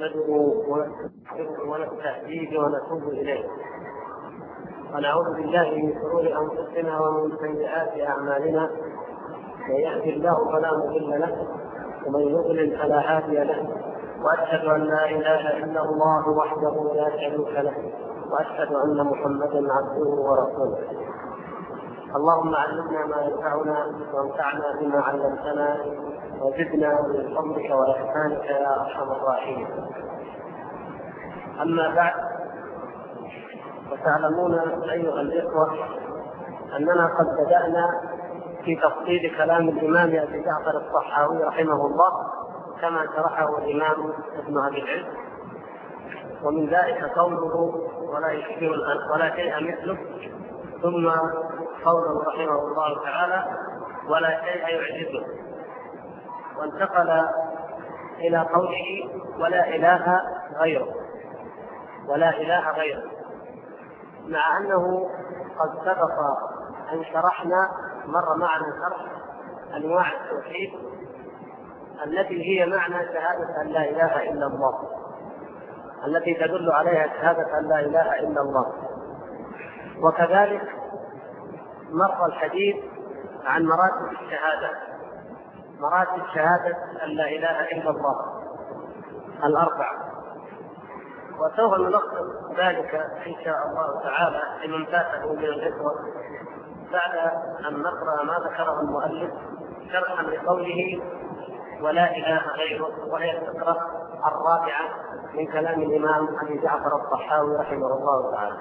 نحمده ونستهديه ونتوب إليه ونعوذ بالله من شرور أنفسنا ومن سيئات أعمالنا. من يهد الله فلا مضل له ومن يضلل فلا هادي له، وأشهد أن لا إله إلا الله وحده لا شريك له، وأشهد أن محمدا عبده ورسوله. اللهم علمنا ما ينفعنا وانفعنا بما علمتنا وزدنا من فضلك وإحسانك يا أرحم الراحمين. أما بعد، وتعلمون أيها الإخوة أننا قد بدأنا في تفصيل كلام الإمام أبي جعفر الطحاوي رحمه الله كما شرحه الإمام ابن أبي العز، ومن ذلك قوله ولا شيء مثله، ثم قوله رحمه الله تعالى ولا شيء يعجزه، وانتقل إلى قوله ولا إله غيره، ولا إله غيره، مع أنه قد سبق أن شرحنا مر معنا شرح أنواع التوحيد التي هي معنى شهادة أن لا إله إلا الله، التي تدل عليها شهادة أن لا إله إلا الله. وكذلك مر الحديث عن مراتب الشهادة، مراتب شهادة أن لا إله إلا الله الأربعة، وسوف نلخص ذلك إن شاء الله تعالى لمن فاته من الإخوة بعد أن نقرأ ما ذكره المؤلف شرحا لقوله ولا إله غيره، وهي الفقرة الرابعة من كلام الإمام أبي جعفر الطحاوي رحمه الله تعالى.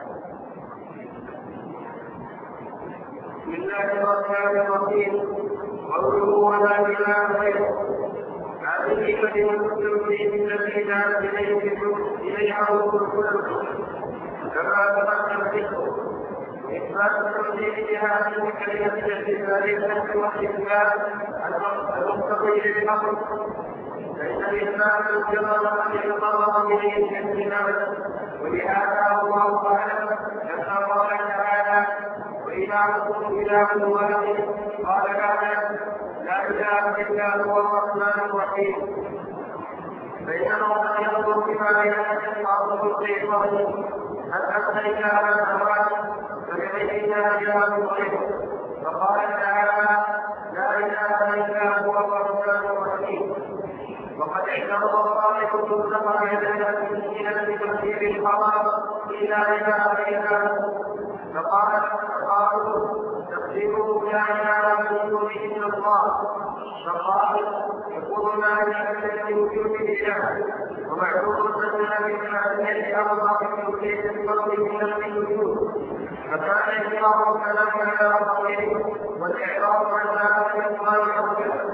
بسم الله الرحمن الرحيم. قوله ولا إله غيره، هذه كلمة التوحيد التي دعت إليها الرسل كما تقدم ذكره. إثبات التوحيد بهذه الكلمة باعتبار الحق والإثبات المقتضي للأمر، فإن الإثبات الجرى قد يتطرق إليه الانتهاء، ولهذا الله تعالى كما قال تعالى وإلهكم إله واحد، قال تعالى لا إله إلا هو الرحمن الرحيم. بينما قد ينظر بما يحدث بعض الشيطان هل أنت إله الأموات فبأينا إله غيره، فقال تعالى لا إله إلا هو الرحمن الرحيم. وقد اعترض الطائفة المطلقة على المسلمين بتفسير الحرام لا إله إلا هو، فقالوا تقديره لا إله إلا الله، فقال يقول ما يشهد لوجود الله، ومعلوم أن بالمعرفة أربع توحيد الفرد من الوجود، فكان إقرار الكلام على غيره والإعراض عن هذا الإقرار.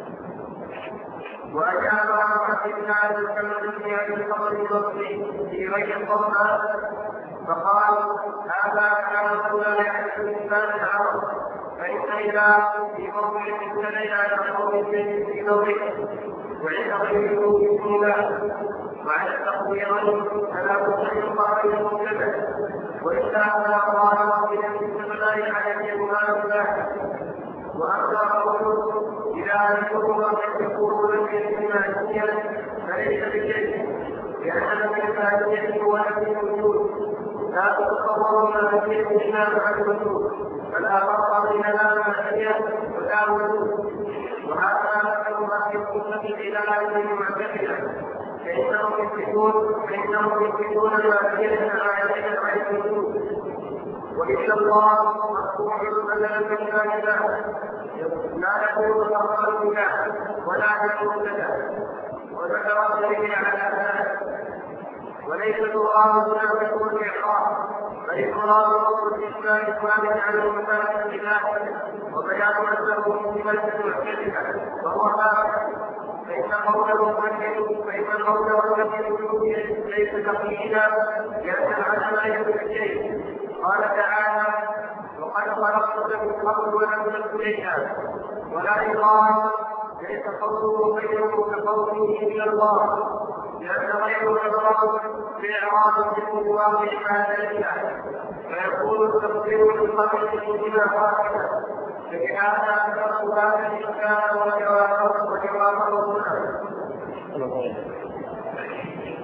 وأجاب عن حديث عن الكلام في القبر البصري في غير القرآن، فقال هذا كلام لا يحدث الإنسان العرب، فإن إذا في موضع ابتلي على قول في موضعه وعند غيره بسم الله، وعلى التقوير فلا بد من قائل المبتدع، وإلا فلا قرار ربنا من السماء على الجمال الله. وأما قوله إذا أنتم يقولون بالإيمانية فليس بشيء، لأن الإيمانية هو نفي الوجود، لا تتصور ما فيه الإسلام عن الوجود، فلا فرق بين لا معية ولا وجود. وهذا مثل ما يكون إلى علم معتقدا، فإنهم يثبتون المعية عن الوجود، وإن الله مفتوح مثلا من الله لا يكون الأفضل بالله ولا يكون لله، وذكر الدليل على ذلك. وليس المراد هنا يكون الإعراض، بل المراد قول الإسلام الثابت على المسألة بالله وبيان أنه من صفة المعتزلة وهو ثابت. فإن قوله ليس تقييدا لأن العدم ليس بالشيء. قال تعالى وقد خلقتك من قبل ولم تكن شيئا، ولا يقال ليس قوله غيره كقوله إلا الله، لأن غيره إعراض بإعراض بالمواضع هذا لله، فيكون التقدير للقبل بما واحدا. فبهذا أكثر هذا الإنسان وجوابه هنا.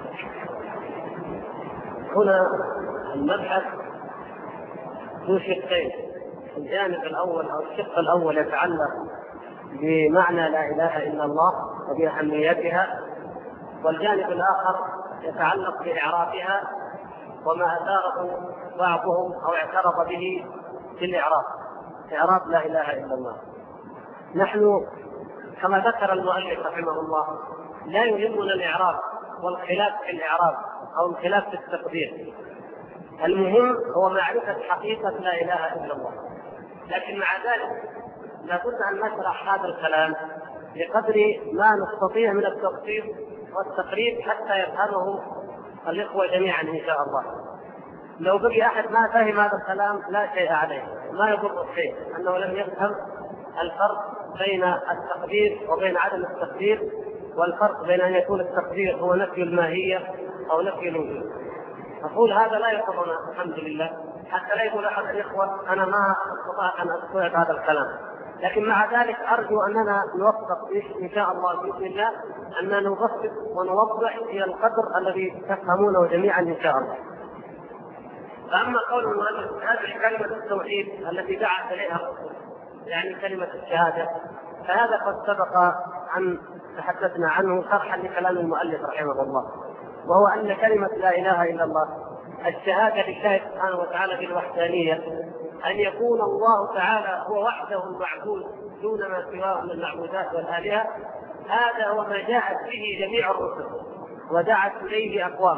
هنا المبحث ذو شقين. الجانب الأول أو الشق الأول يتعلق بمعنى لا إله إلا الله وبأهميتها، والجانب الآخر يتعلق بإعرابها وما أثاره بعضهم أو اعترض به في الإعراب، إعراب لا إله إلا الله. نحن كما ذكر المؤلف رحمه الله لا يهمنا الإعراب والخلاف في الإعراب أو الخلاف في التقدير، المهم هو معرفة حقيقة لا إله إلا الله. لكن مع ذلك لابد أن نشرح هذا الكلام بقدر ما نستطيع من التفصيل والتقريب حتى يفهمه الإخوة جميعا إن شاء الله. لو بقي أحد ما فهم هذا الكلام لا شيء عليه، ما يضر الشيء أنه لم يفهم الفرق بين التقدير وبين عدم التقدير، والفرق بين أن يكون التقدير هو نفي الماهية أو نفي الوجود. أقول هذا لا يضرنا الحمد لله، حتى لا يقول أحد الإخوة أنا ما أستطيع أن أستوعب هذا الكلام. لكن مع ذلك أرجو أننا نوفق إن شاء الله بإذن الله أن نبسط ونوضح إلى القدر الذي تفهمونه جميعا إن شاء الله. فأما قول المؤلف هذه كلمة التوحيد التي دعا إليها الرسول، يعني كلمة الشهادة، فهذا قد سبق أن تحدثنا عنه شرحا لكلام المؤلف رحمه الله، وهو أن كلمة لا إله إلا الله الشهادة لله سبحانه وتعالى بالوحدانية، أن يكون الله تعالى هو وحده المعبود دون ما سواه من المعبودات والآلهة. هذا هو ما جاءت به جميع الرسل ودعت إليه أقوامه.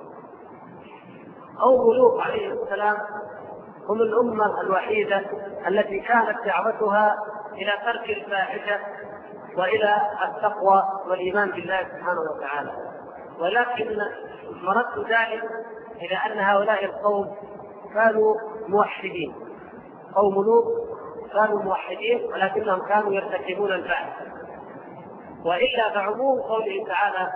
أو ملوك عليه السلام هم الأمة الوحيدة التي كانت دعوتها إلى ترك الفاحشة وإلى التقوى والإيمان بالله سبحانه وتعالى، ولكن مرد ذلك إلى أن هؤلاء القوم كانوا موحدين، قوم لوط كانوا موحدين ولكنهم كانوا يرتكبون الفاحشة. وإلا فعموم قوله تعالى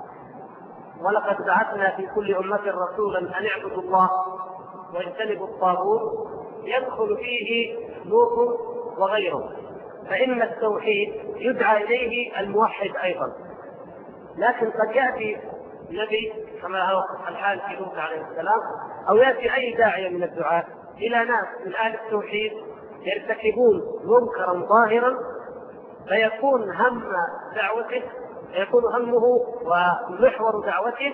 ولقد بعثنا في كل أمة رسولا أن اعبدوا الله واجتنبوا الطاغوت يدخل فيه لوط وغيره، فإن التوحيد يدعى إليه الموحد أيضا. لكن قد يأتي نبي كما هو الحال في لوط عليه السلام، أو يأتي أي داعية من الدعاة إلى ناس من أهل التوحيد يرتكبون منكرا ظاهرا، فيكون هم دعوته يكون همه ومحور دعوته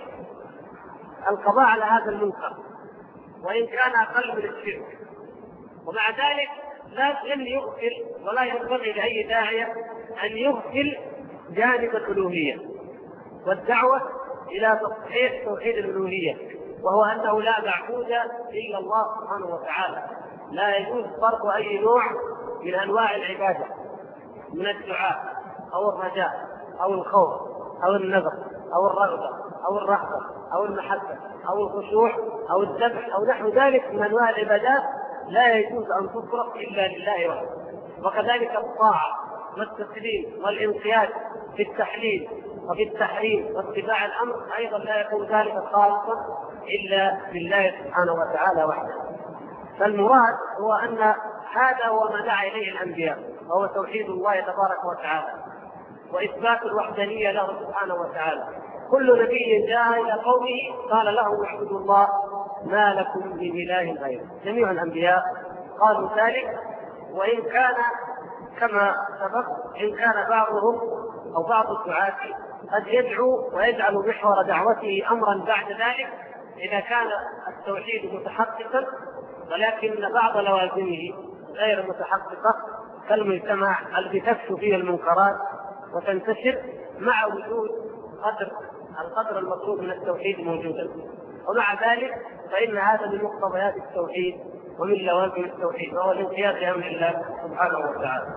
القضاء على هذا المنكر وإن كان أقل من الشرك. ومع ذلك لازم يغفل ولا ينبغي لأي داعية أن يغفل جانب الألوهية والدعوة إلى تصحيح توحيد الألوهية، وهو أنه لا معبود إلا الله سبحانه وتعالى. لا يجوز صرف أي نوع من أنواع العبادة من الدعاء أو الرجاء أو الخوف أو النذر أو الرغبة أو الرهبة أو المحبة أو الخشوع أو الذبح أو نحو ذلك من أنواع العبادات، لا يجوز أن تصرف إلا لله وحده. وكذلك الطاعة والتسليم والانقياد في التحليل وفي التحريم واتباع الأمر أيضا لا يكون ذلك خالصا إلا لله سبحانه وتعالى وحده. فالمراد هو أن هذا هو ما دعا إليه الأنبياء، وهو توحيد الله تبارك وتعالى وإثبات الوحدانية له سبحانه وتعالى. كل نبي جاء إلى قومه قال له اعبدوا الله ما لكم من إله غيره. جميع الأنبياء قالوا ذلك، وإن كان كما سبق إن كان بعضهم أو بعض الدعاة قد يدعو ويجعل محور دعوته أمرا بعد ذلك إذا كان التوحيد متحققا، ولكن بعض لوازمه غير متحققة كالمجتمع الذي تفشو فيه المنكرات وتنتشر مع وجود القدر المطلوب من التوحيد موجودا. ومع ذلك فإن هذا من مقتضيات التوحيد ومن لوازم التوحيد، وهو الانقياد لأمر الله سبحانه وتعالى.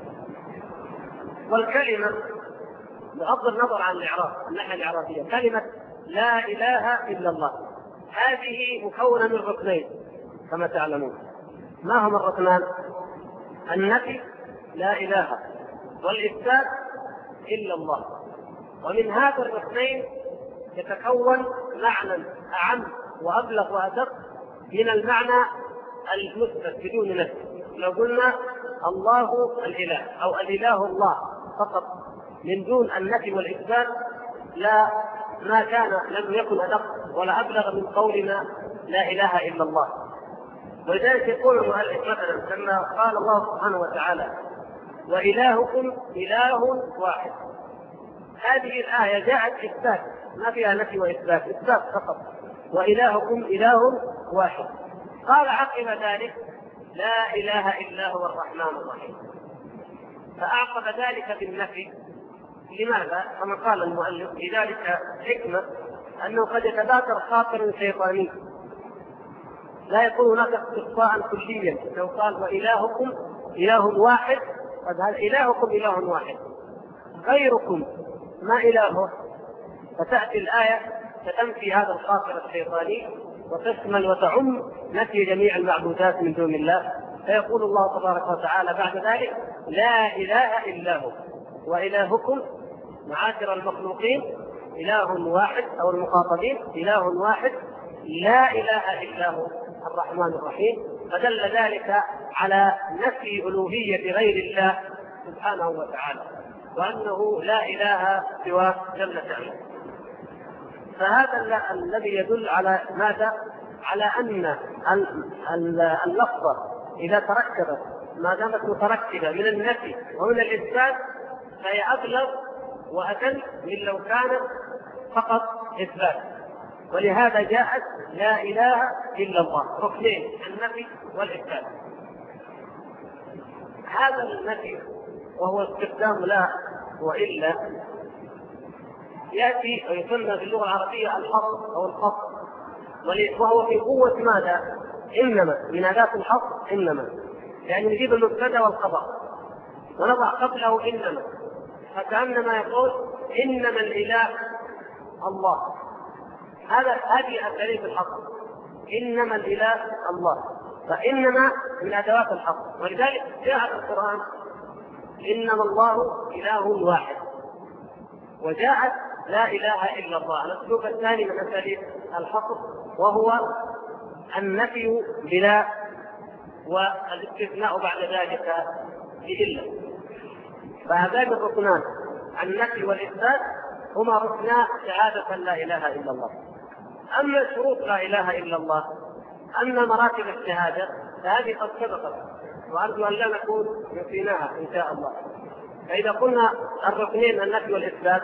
والكلمة بغض النظر عن الإعراب الناحية الإعرابية، كلمة لا إله إلا الله هذه مكونة من ركنين كما تعلمون. ما هما الركنان؟ النفي لا إله والإثبات إلا الله. ومن هذا الركنين يتكون معنى أعم وأبلغ وأدق من المعنى المثبت بدون نفي. لو قلنا الله الإله أو الإله الله فقط من دون النفي والإثبات لا ما كان لم يكن أدق ولا أبلغ من قولنا لا إله إلا الله. ولذلك يقول المؤلف مثلا لما قال الله سبحانه وتعالى وإلهكم إله واحد، هذه الآية جاءت إثبات، ما فيها نفي وإثبات، إثبات فقط، وإلهكم إله واحد. قال عقب ذلك لا إله إلا هو الرحمن الرحيم، فأعقب ذلك بالنفي. لماذا؟ كما قال المؤلف لذلك حكمة أنه قد يتبادر خاطر شيطاني، لا يكون هناك استقصاء كليا. لو قال وإلهكم إله واحد، قد هذا إلهكم إله واحد، غيركم ما إلهه، فتأتي الآية فتنفي هذا الخاطر الشيطاني وتشمل وتعم نفي جميع المعبودات من دون الله. فيقول الله تبارك وتعالى بعد ذلك لا إله إلا هو وإلهكم معاشر المخلوقين إله واحد، أو المخاطبين إله واحد لا إله إلا هو الرحمن الرحيم. فدل ذلك على نفي ألوهية غير الله سبحانه وتعالى، وأنه لا إله سواه جل شأنه. فهذا الذي يدل على ماذا؟ على أن اللفظة إذا تركبت ما دامت متركبة من النفي ومن الإثبات فهي أبلغ وأدل من لو كانت فقط إثبات. ولهذا جاءت لا إله إلا الله، ركنين النفي والإثبات. هذا النفي وهو استخدام لا وإلا يأتي ويسمى في اللغة العربية الحصر أو القصر، وهو في قوة ماذا؟ إنما، من أداة الحصر إنما، يعني نجيب المبتدأ والخبر ونضع قبله إنما، فكأنما يقول إنما الإله الله. هذه أساليب الحصر، إنما الإله الله، فإنما من أدوات الحصر. ولذلك جاء في القرآن إنما الله إله واحد، وجاءت لا إله إلا الله. الأسلوب الثاني من أساليب الحصر وهو النفي بلا والاستثناء بعد ذلك بإلا. فهذان الركنان النفي والإثبات هما ركنا شهادة لا إله إلا الله. أما شروط لا إله إلا الله، أما مراتب الشهادة فهذه قد سبقت، وأرجو أن لا نكون نسيناها إن شاء الله. فإذا قلنا الركنين النفي والإثبات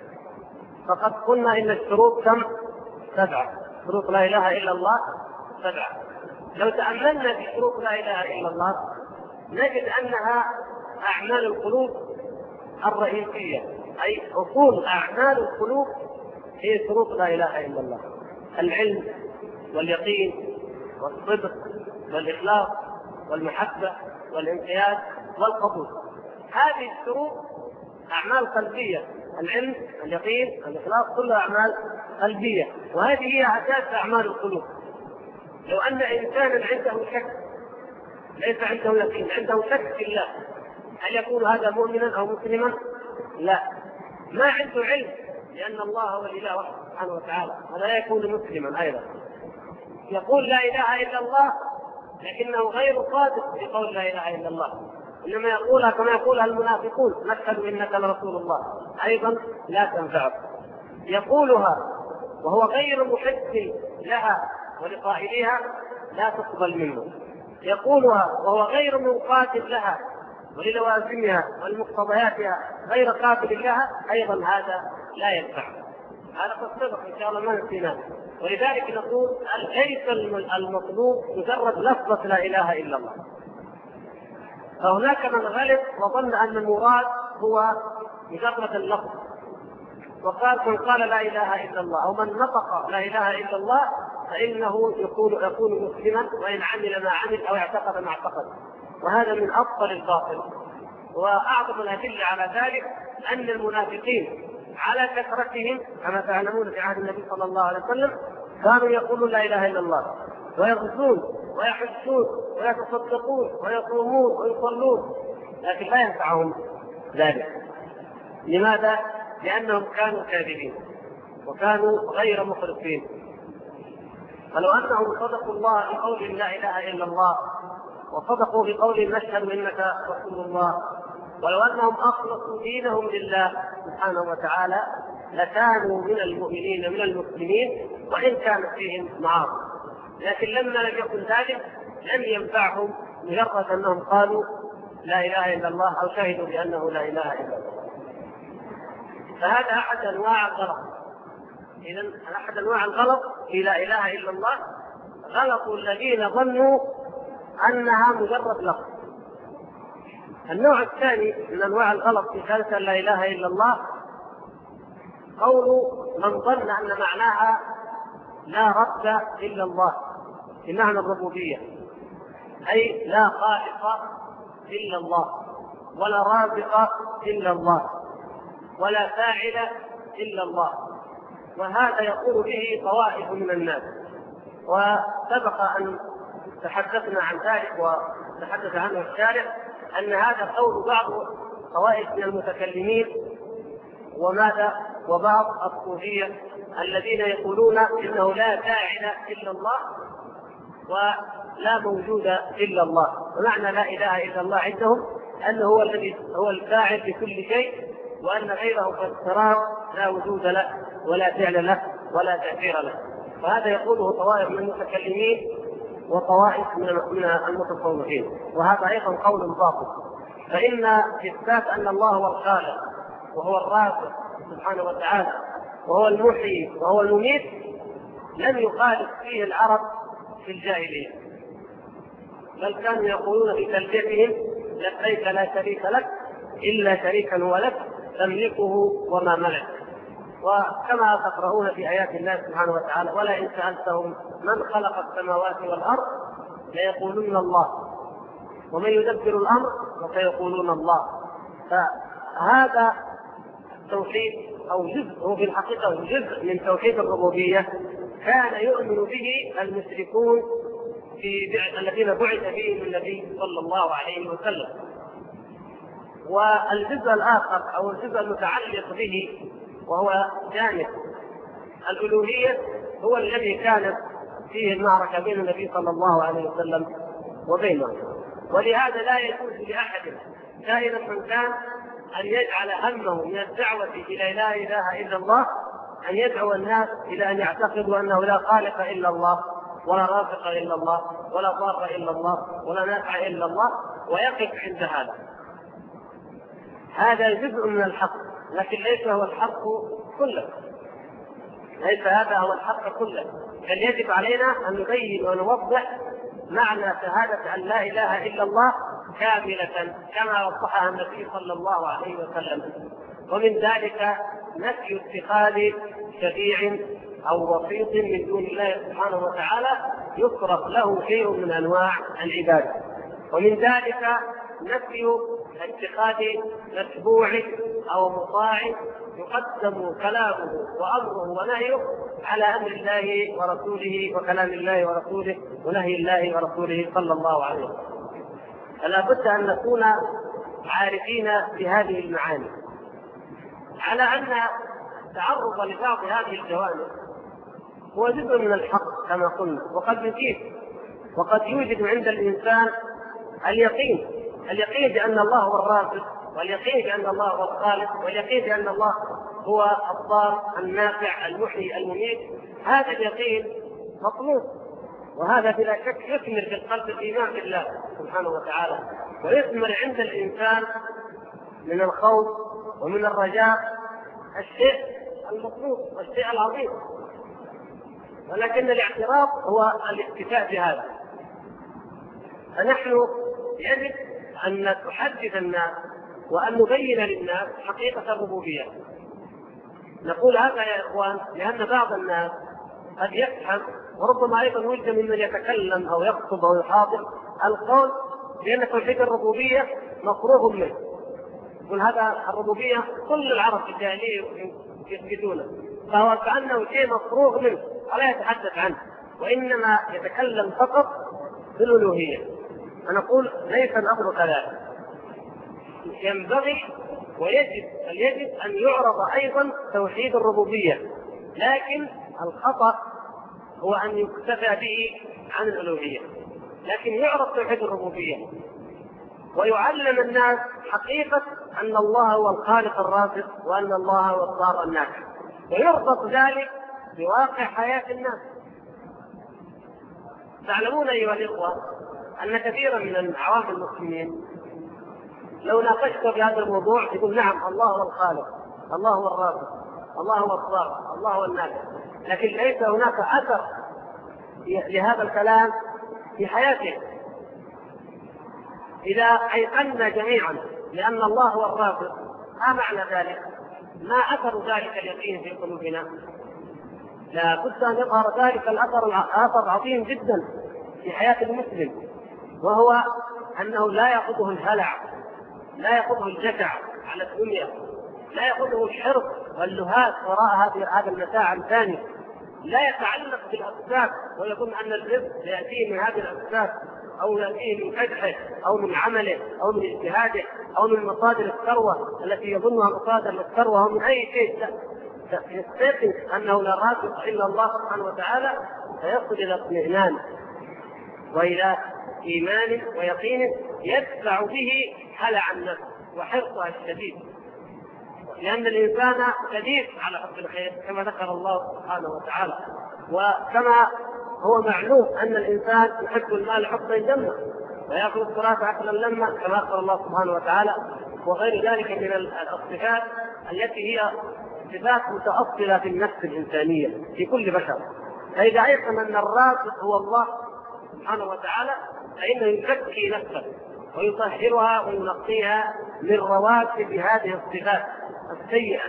فقد قلنا إن الشروط كم؟ 7. شروط لا إله إلا الله 7. لو تأملنا في شروط لا إله إلا الله نجد أنها أعمال القلوب الرئيسية، أي أصول أعمال القلوب هي شروط لا إله إلا الله: العلم واليقين والصدق والإخلاص والمحبة والانقياد والقبول. هذه الشروط أعمال قلبية، العلم اليقين الإخلاص كلها أعمال قلبية، وهذه هي أساس أعمال القلوب. لو أن إنسانا عنده شك، ليس عنده يقين، عنده شك في الله، هل يكون هذا مؤمنا أو مسلما؟ لا. ما عنده علم لأن الله هو الإله سبحانه وتعالى، هذا لا يكون مسلما أيضا. يقول لا إله إلا الله لكنه غير صادق في قول لا إله إلا الله، إنما يقولها كما يقولها المنافقون: نشهد إنك لرسول الله، أيضا لا تنفعه. يقولها وهو غير محب لها ولقائلها، لا تقبل منه. يقولها وهو غير منقاد لها وللوازمها والمقتضياتها، غير قابل لها، أيضا هذا لا ينفع. هذا قد سبق إن شاء الله ما نسيناه. ولذلك نقول ليس المطلوب مجرد لفظة لا إله إلا الله. فهناك من غلط وظن أن المراد هو مجرد اللفظ، وقال من قال لا إله إلا الله أو من نطق لا إله إلا الله فإنه يكون مسلما وإن عمل ما عمل أو اعتقد ما اعتقد، وهذا من أبطل الباطل. وأعظم الأدلة على ذلك أن المنافقين على كثرتهم كما تعلمون في عهد النبي صلى الله عليه وسلم كانوا يقولون لا إله إلا الله، ويغزون ويحجون ويتصدقون ويصومون ويصلون، لكن لا ينفعهم ذلك. لماذا؟ لأنهم كانوا كاذبين وكانوا غير مخلصين. فلو أنهم صدقوا الله في قول لا إله إلا الله وصدقوا في قول نشهد إنك رسول الله، ولو أنهم أخلصوا دينهم لله سبحانه وتعالى لكانوا من المؤمنين من المسلمين وإن كانت فيهم معاصي، لكن لما لم يكن ذلك لم ينفعهم مجرد أنهم قالوا لا إله إلا الله أو شهدوا بأنه لا إله إلا الله. فهذا أحد أنواع الغلط. إذن أحد أنواع الغلط في لا إله إلا الله غلط الذين ظنوا أنها مجرد لفظ. النوع الثاني من أنواع الغلط في شهادة لا إله إلا الله قول من ظن أن معناها لا رب إلا الله بمعنى الربوبية، أي لا خالق إلا الله ولا رازق إلا الله ولا فاعل إلا الله. وهذا يقول به طوائف من الناس، وسبق أن تحدثنا عن ذلك وتحدث عنه الشارع أن هذا قول بعض طوائف من المتكلمين وبعض الصوفية الذين يقولون إنه لا فاعل إلا الله ولا موجود إلا الله. ومعنى لا إله إلا الله عندهم أنه هو الذي هو الفاعل بكل شيء، وأن غيره كالصراط لا وجود له ولا فعل له ولا تأثير له. فهذا يقوله طوائف من المتكلمين وطوائف من المتصوفين، وهذا أيضا قول باطل. فإن إثبات أن الله هو الخالق وهو الرازق سبحانه وتعالى وهو المحيي وهو المميت لم يخالف فيه العرب في الجاهلية، بل كانوا يقولون في تلبيتهم لبيك لا شريك لك إلا شريكا هو لك تملكه وما ملك. وكما تقرؤون في آيات الله سبحانه وتعالى ولئن سألتهم من خلق السماوات والأرض ليقولون الله ومن يدبر الأمر وسيقولون الله. فهذا التوحيد أو جزء هو في الحقيقة جزء من توحيد الربوبية كان يؤمن به المشركون الذين بعث فيهم النبي صلى الله عليه وسلم. والجزء الآخر أو الجزء المتعلق به وهو جانب الألوهية هو الذي كانت فيه المعركة بين النبي صلى الله عليه وسلم وبينه. ولهذا لا يجوز لأحد كائنا من كان أن يجعل همه من الدعوة إلى لا إله إلا الله أن يدعو الناس إلى أن يعتقدوا أنه لا خالق إلا الله ولا رازق إلا الله ولا ضار إلا الله ولا نافع إلا الله ويقف عند هذا. هذا جزء من الحق، لكن ليس هو الحق كله، ليس هذا هو الحق كله. بل يجب علينا أن نبين ونوضح معنى شهادة أن لا إله إلا الله كاملة كما وضحها النبي صلى الله عليه وسلم. ومن ذلك نفي اتخاذ شفيع أو وسيط من دون الله سبحانه وتعالى يصرف له شيء من أنواع العبادة. ومن ذلك نفي اتخاذ متبوع أو مطاع يقدم كلامه وأمره ونهيه على أمر الله ورسوله وكلام الله ورسوله ونهي الله ورسوله صلى الله عليه وسلم. فلا بد أن نكون عارفين بهذه المعاني، على أن التعرض لبعض هذه الجوانب هو جزء من الحق كما قلنا، وقد يوجد عند الإنسان اليقين بأن الله هو الرازق، واليقين بأن الله هو الخالق، واليقين بأن الله هو الضار النافع المحيي المميت. هذا اليقين مطلوب، وهذا بلا شك يثمر في القلب الإيمان بالله سبحانه وتعالى، ويثمر عند الإنسان من الخوف ومن الرجاء الشيء المطلوب والشيء العظيم. ولكن الاعتراض هو الاكتفاء بهذا. فنحن يجب أن نحدث الناس وأن نبين للناس حقيقة الربوبية. نقول هذا يا إخوان لأن بعض الناس قد يفهم، وربما أيضا وجد ممن يتكلم أو يخطب أو يحاضر القول بأن توحيد الربوبية مفروغ منه. يقول هذا الربوبية كل العرب في الجاهلية يثبتونه، فهو كأنه شيء مفروغ منه ولا يتحدث عنه، وإنما يتكلم فقط بالألوهية. فنقول ليس الأمر كذلك، ينبغي ويجب أن يعرض أيضا توحيد الربوبية، لكن الخطأ هو أن يكتفى به عن الألوهية، لكن يعرض توحيد الربوبية ويعلم الناس حقيقة أن الله هو الخالق الرازق وأن الله هو الضار النافع. ويربط ذلك بواقع حياة الناس. تعلمون أيها الإخوة أن كثيرا من عوام المسلمين لو ناقشت في هذا الموضوع يقول نعم الله هو الخالق، الله هو الرازق، الله هو الضار، الله هو النافع، لكن ليس هناك أثر لهذا الكلام في حياته. إذا أيقنا جميعا لأن الله هو الرازق، ما معنى ذلك؟ ما أثر ذلك اليقين في قلوبنا؟ لا بد أن يظهر ذلك الأثر عظيم جدا في حياة المسلم، وهو أنه لا يأخذه الهلع، لا يأخذه الجشع على الدنيا، لا يأخذه الحرص واللهات وراء هذا المتاع الثاني، لا يتعلق بالأسباب ويظن أن الرزق يأتيه من هذه الأسباب أو يأتيه من كدحه أو من عمله أو من اجتهاده أو من مصادر الثروة التي يظنها مصادر الثروة أو من أي شيء. يستيقظ أنه لا رازق إلا الله سبحانه وتعالى، فيصل إلى اطمئنان وإلى إيمان ويقين يدفع به هلع النفس وحرصها الشديد، لأن الإنسان شديد على حب الخير كما ذكر الله سبحانه وتعالى، وكما هو معلوم أن الإنسان يحب المال حبا جما ويأكل التراث أكلا لما كما أخبر الله سبحانه وتعالى، وغير ذلك من الصفات التي هي صفات متأصلة في النفس الإنسانية في كل بشر. فإذا أيقن أن الرازق هو الله سبحانه وتعالى فإنه يزكي نفسه ويطهرها وينقيها من رواتب هذه الصفات السيئة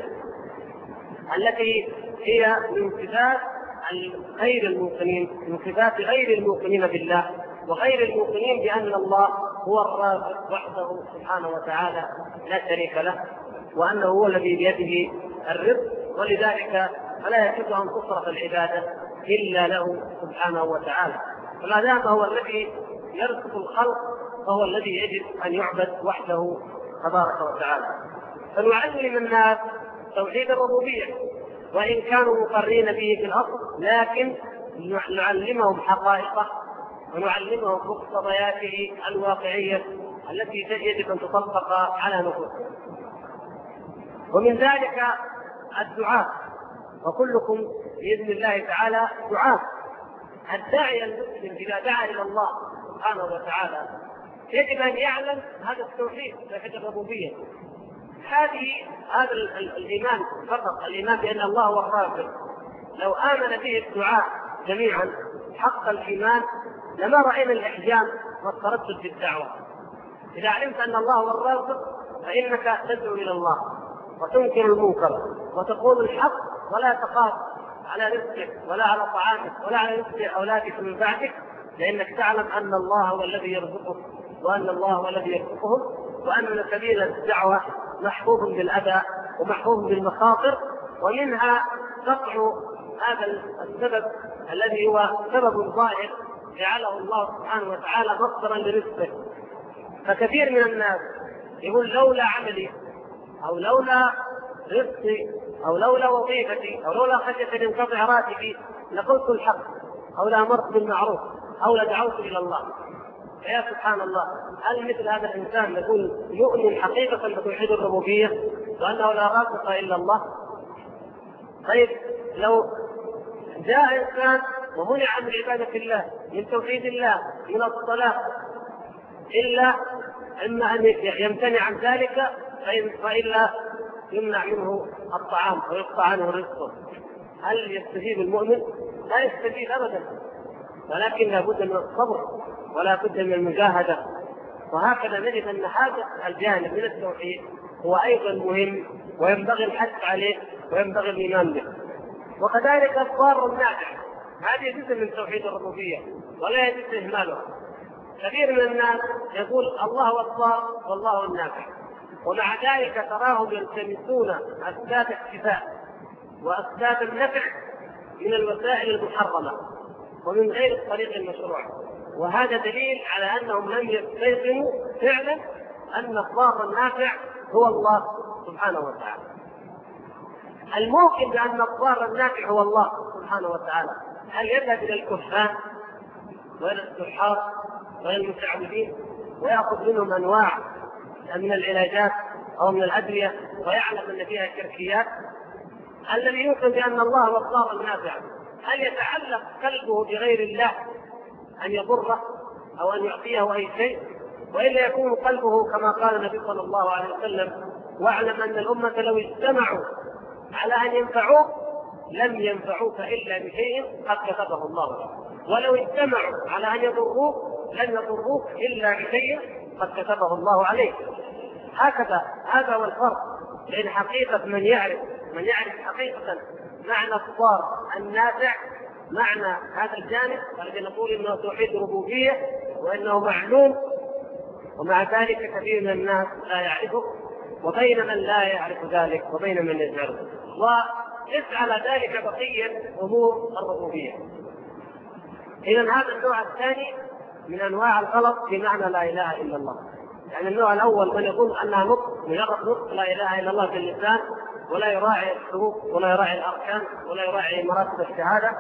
التي هي من صفات غير الموقنين، من صفات غير الموقنين بالله وغير الموقنين بأن الله هو الرازق وحده سبحانه وتعالى لا شريك له، وأنه هو الذي بيده الرزق، ولذلك فلا يجوز أن تصرف العبادة إلا له سبحانه وتعالى. فما دام هو الذي يرزق الخلق فهو الذي يجب أن يعبد وحده تبارك وتعالى. فنعلم الناس توحيد الربوبية وإن كانوا مقرين به في الأصل، لكن نعلمهم حقائقه ونعلمهم مقتضياته الواقعية التي يجب أن تطبق على نفوسهم. ومن ذلك الدعاء، وكلكم بإذن الله تعالى دعاء. الداعي المسلم إذا دعا إلى الله سبحانه وتعالى يجب أن يعلم هذا التوحيد، توحيد الربوبية. هذا الإيمان فقط، الإيمان بأن الله هو الرازق، لو آمن به الدعاء جميعا حق الإيمان لما رأينا الإحجام والتردد في الدعوة. إذا علمت أن الله هو الرازق فإنك تدعو إلى الله وتنكر المنكر وتقول الحق ولا تخاف على رزقك ولا على طعامك ولا على رزق أولادك من بعدك، لأنك تعلم أن الله هو الذي يرزقك وأن الله هو الذي يرزقهم، وأن سبيل الدعوة محفوظ بالأذى ومحفوظ بالمخاطر، ومنها قطع هذا السبب الذي هو سبب ظاهر جعله الله سبحانه وتعالى مصدرا لرزقه. فكثير من الناس يقول لولا عملي أو لولا رزقي أو لولا وظيفتي أو لولا خشية أن ينقطع راتبي لقلت الحق أو لأمرت بالمعروف أو لدعوت إلى الله. فيا سبحان الله، هل مثل هذا الإنسان يقول يؤمن حقيقة بتوحيد الربوبية وأنه لا رازق إلا الله؟ طيب لو جاء إنسان ومنع من عبادة الله، من توحيد الله، من الصلاة، إلا إما أن يمتنع عن ذلك فإلا يمنع منه الطعام ويقطع عنه رزقه، هل يستجيب المؤمن؟ لا يستجيب أبدا، ولكن لا بد من الصبر ولا بد من المجاهدة. وهكذا نجد أن هذا الجانب من التوحيد هو أيضا مهم وينبغي الحث عليه وينبغي الإيمان به. وكذلك الضار النافع، هذه جزء من توحيد الربوبية ولا يجوز إهمالها. كثير من الناس يقول الله هو الضار والله النافع، ومع ذلك تراهم يلتمسون أسباب الشفاء وأسباب النفع من الوسائل المحرمة ومن غير الطريق المشروع، وهذا دليل على أنهم لم يستيقنوا فعلا أن الضار النافع هو الله سبحانه وتعالى. الممكن بأن الضار النافع هو الله سبحانه وتعالى، هل يذهب إلى الكهان وإلى السحار وإلى المتعبدين ويأخذ منهم أنواع من العلاجات أو من الأدوية ويعلم أن فيها شركيات؟ الذي يؤمن بأن الله هو الضار النافع، هل يتعلق قلبه بغير الله أن يضره أو أن يعطيه أي شيء؟ وإلا يكون قلبه كما قال النبي صلى الله عليه وسلم: واعلم أن الأمة لو اجتمعوا على أن ينفعوك لم ينفعوك إلا بشيء قد كتبه الله لك، ولو اجتمعوا على أن يضروك لن يضروك إلا بشيء قد كتبه الله عليك. هكذا هذا هو الفرق بين حقيقة من يعرف حقيقة معنى الضار النافع، معنى هذا الجانب الذي نقول انه توحيد ربوبيه وانه معلوم ومع ذلك كثير من الناس لا يعرفه، وبين من لا يعرف ذلك وبين من يجهله، وقس على ذلك بقيه امور الربوبيه. اذا هذا النوع الثاني من انواع الغلط في معنى لا اله الا الله. يعني النوع الاول من يقول انها مجرد نطق لا اله الا الله باللسان ولا يراعي الشروط ولا يراعي الاركان ولا يراعي مراتب الشهاده.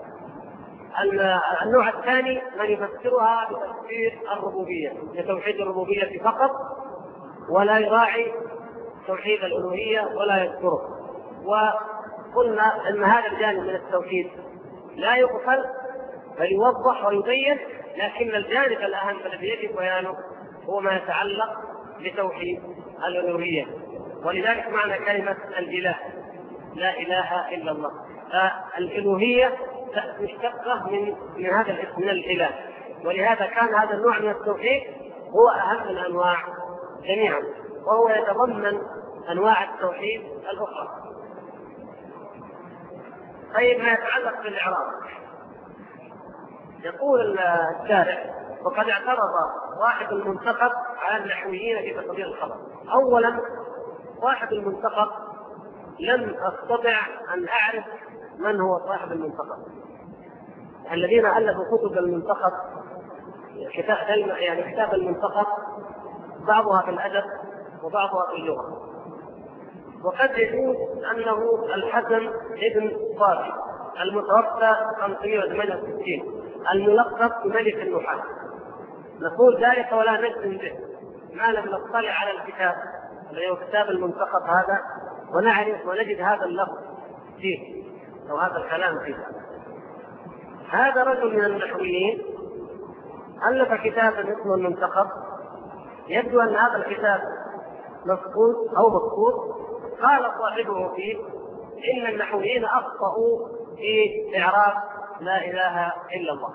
النوع الثاني من يفسرها بتفسير الربوبيه، بتوحيد الربوبيه فقط ولا يراعي توحيد الالوهيه ولا يذكره. وقلنا ان هذا الجانب من التوحيد لا يغفل بل يوضح ويبين، لكن الجانب الاهم الذي يجب بيانه هو ما يتعلق بتوحيد الالوهيه. ولذلك معنى كلمه الاله لا اله الا الله، الالوهيه مشتقه من هذا الاسم من الاله، ولهذا كان هذا النوع من التوحيد هو اهم الانواع جميعا، وهو يتضمن انواع التوحيد الاخرى. طيب ما يتعلق بالاعراب، يقول الشارع: وقد اعترض صاحب المنتخب على النحويين في تقدير الخبر. اولا صاحب المنتخب لم استطع ان اعرف من هو صاحب المنتخب. الذين الفوا كتب المنتخب كتاب المنتخب بعضها في الادب وبعضها في اللغه، وقد يجوز انه الحسن ابن صافي المتوفى 568 الملقب بملك النحاة. نقول ذلك ولا نجزم به ما لم نطلع على الكتاب الذي هو كتاب المنتخب هذا ونعرف ونجد هذا اللفظ فيه أو هذا الكلام فيه. هذا رجل من النحويين ألف كتابا اسمه المنتخب، يبدو أن هذا الكتاب مفقود أو مفقود. قال صاحبه فيه إن النحويين أخطأوا في إعراب لا إله إلا الله.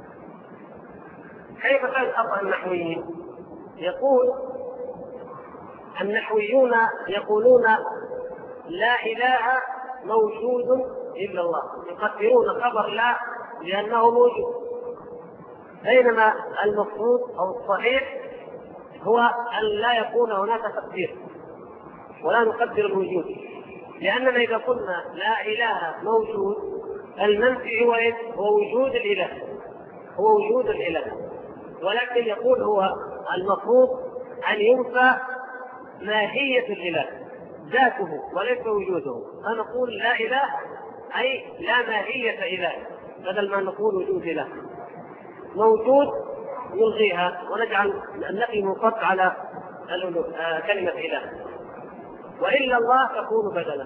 كيف كان خطأ النحويين؟ يقول النحويون يقولون لا إله موجود إلا الله، يقدرون خبر لا لأنه موجود، بينما المفروض أو الصحيح هو أن لا يكون هناك تقدير ولا نقدر الوجود، لأننا إذا قلنا لا إله موجود المنفي هو وجود الإله، هو وجود الإله، ولكن يقول هو المفروض أن ينفى ماهية الإله ذاته وليس وجوده، فنقول لا إله أي لا ماهية إله بدل ما نقول وجود إله. موجود نلغيها ونجعل النفي منقط على كلمة إله، وإلا الله تكون بدلا.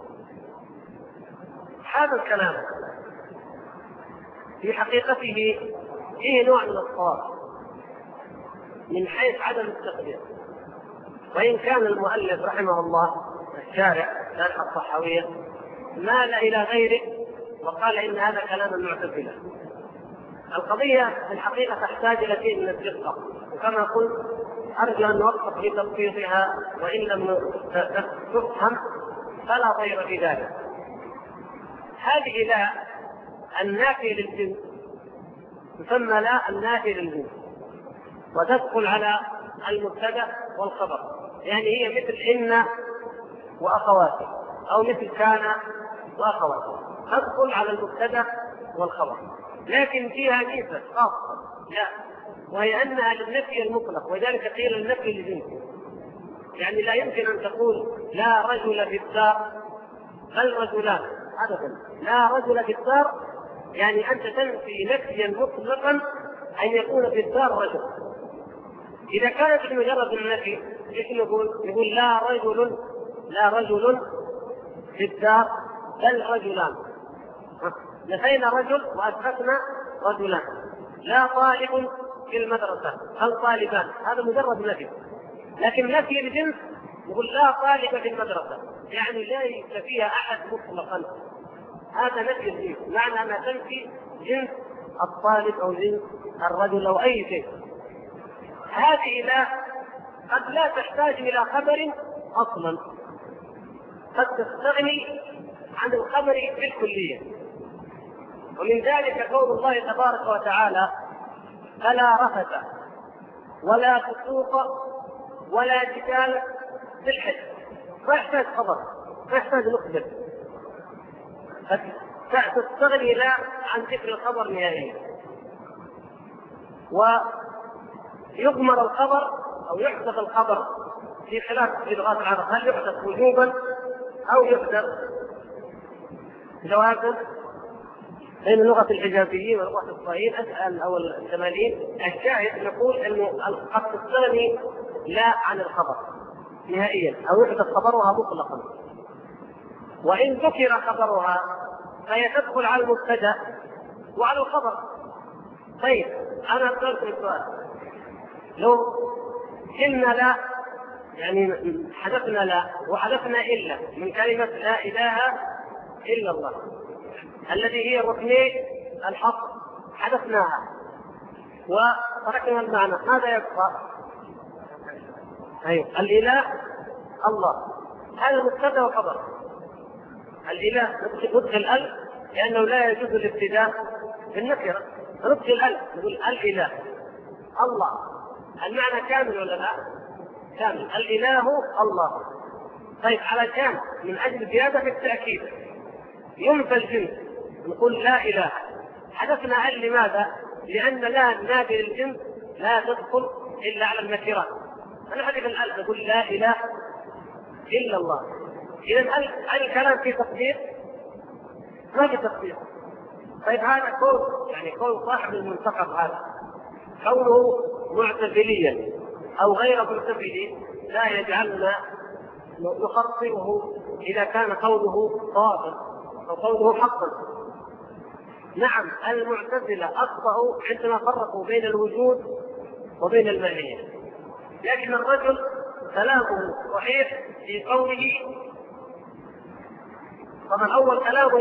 هذا الكلام في حقيقته فيه نوع من الصواب من حيث عدم التقدير، وإن كان المؤلف رحمه الله الشارع شارح الصحاوية مال إلى غيره وقال إن هذا كلام المعتزلة. القضية في الحقيقة تحتاج إلى شيء من الدقة، وكما قلت أرجو أن نوقف في تبسيطها، وإن لم تفهم فلا ضير في ذلك. هذه لا النافية للجنس تسمى لا النافية للجنس، وتدخل على المبتدأ والخبر، يعني هي مثل إن وأخواته أو مثل كان وأخواته، تدخل على المبتدأ والخبر، لكن فيها ميزة خاصة لا، وهي أنها للنفي المطلق، وذلك قيل النفي للجنس. يعني لا يمكن أن تقول لا رجل في الدار بل رجلان أبدا، لا رجل في الدار يعني أنت تنفي نفيا مطلقا أن يكون في الدار رجل. إذا كانت بمجرد النفي ايش نقول؟ نقول لا رجل في الدار بل رجلان. نفينا رجل وأثبتنا رجلان. لا طالب في المدرسة بل طالبان، هذا مجرد نفي. لكن نفي الجنس يقول لا طالب في المدرسة، يعني ليس فيها أحد مطلقا، هذا نفي الجنس، معنى أنها تنفي جنس الطالب أو جنس الرجل أو أي شيء. هذه لا قد لا تحتاج إلى خبر أصلا، قد تستغني عن الخبر بالكلية. ومن ذلك قول الله تبارك وتعالى: فلا رفث ولا فسوق ولا جدال في الحج. ما يحتاج خبر، ما يحتاج نخبر، تستغني لا عن ذكر الخبر نهائيا. ويضمر الخبر أو يحدث الخبر في خلاف في لغات العرب، هل يحدث وجوبا أو يحدث جوازا؟ بين اللغة الحجازيين واللغة الصهيل أو الشماليين، الشاهد نقول أنه قد تستغني لا عن الخبر نهائيا أو يحدث خبرها مطلقا. وإن ذكر خبرها فهي تدخل على المبتدأ وعلى الخبر. طيب أنا أسألك السؤال: لو قلنا لا، يعني حدثنا لا وحدثنا إلا من كلمة لا إله إلا الله الذي هي ركني الحق، حدثناها وتركنا المعنى، ماذا يبقى؟ أيوه، الإله الله، هذا مبتدأ وخبر. الإله ندخل الألف لأنه لا يجوز الابتداء بالنكرة، ندخل الألف نقول الإله الله، المعنى كامل ولا لا؟ كامل، الإله الله. طيب علشان من أجل زيادة التأكيد ينفى الجنس نقول لا إله، حدثنا ال لماذا؟ لأن لا نادي الجنس لا تدخل إلا على النكرات، فنحذف الألف نقول لا إله إلا الله. إذا هل الكلام في تقدير؟ ما في تقدير. طيب هذا قول، يعني قول صاحب المنتقد هذا كونه معتزليا أو غير منتفذ لا يجعلنا نخطئه إذا كان قوله صادق أو قوله حقا. نعم، المعتزلة أخطأوا عندما فرقوا بين الوجود وبين الماهية، لكن الرجل كلامه صحيح في قوله. طبعا أول كلامه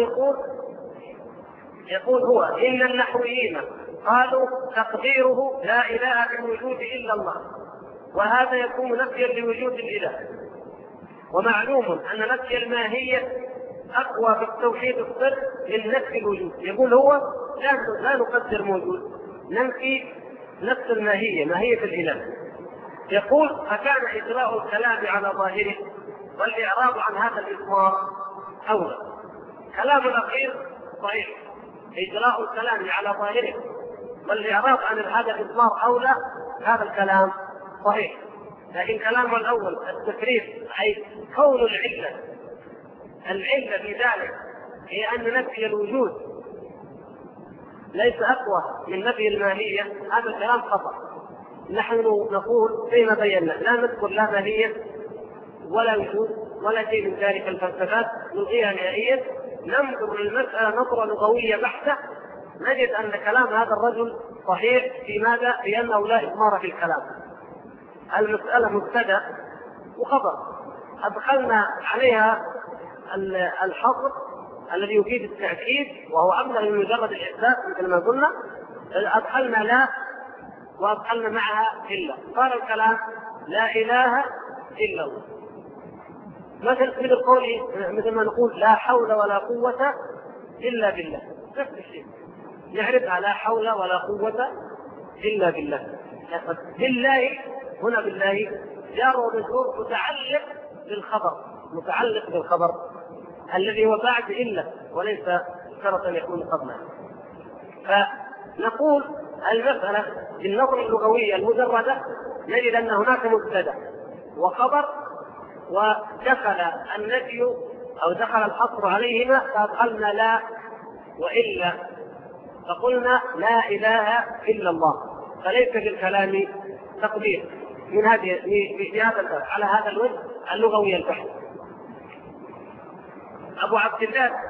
يقول هو إن النحويين قالوا تقديره لا إله في الوجود إلا الله، وهذا يكون نفيا لوجود الإله. ومعلوم أن نفي الماهية أقوى في التوحيد الصرف من نفي الوجود. يقول هو لا نقدر موجود، ننفي نفس الماهية، ماهية الإله. يقول فكان إجراء الكلام على ظاهره والإعراض عن هذا الإضمار أولى. كلام الأخير صحيح، إجراء الكلام على ظاهره والإعراض عن هذا الإضمار أولى، هذا الكلام صحيح. لكن كلامه الأول التفريق، أي كون العلة في ذلك هي أن نفي الوجود ليس أقوى من نفي الماهية، هذا الكلام خطأ. نحن نقول فيما بينا لا نذكر لا ماهية ولا وجود ولا شيء من ذلك الفلسفات نلغيها نهائيا، ننظر للمسألة نظرة لغوية بحتة، نجد أن كلام هذا الرجل صحيح في ماذا؟ في أنه لا إضمار في الكلام. المسألة مبتدأ وخبر، أدخلنا عليها الحصر الذي يفيد التأكيد وهو أبلغ من مجرد الإثبات مثل ما قلنا، أدخلنا لا وأدخلنا معها إلا، صار الكلام لا إله إلا الله. مثل ما نقول لا حول ولا قوة إلا بالله، نفس الشيء نعرفها، لا حول ولا قوة إلا بالله. بالله هنا بالله جار ومجرور متعلق بالخبر الذي هو بعد إلا وليس شرطا يكون قبله. فنقول المسألة بالنظر اللغوية المجردة نجد أن هناك مبتدأ وخبر، ودخل النفي أو دخل الحصر عليهما فأدخلنا لا وإلا، فقلنا لا إله إلا الله، فليس في الكلام تقدير من هذه على هذا الوجه اللغوي البحث. أبو عبد الله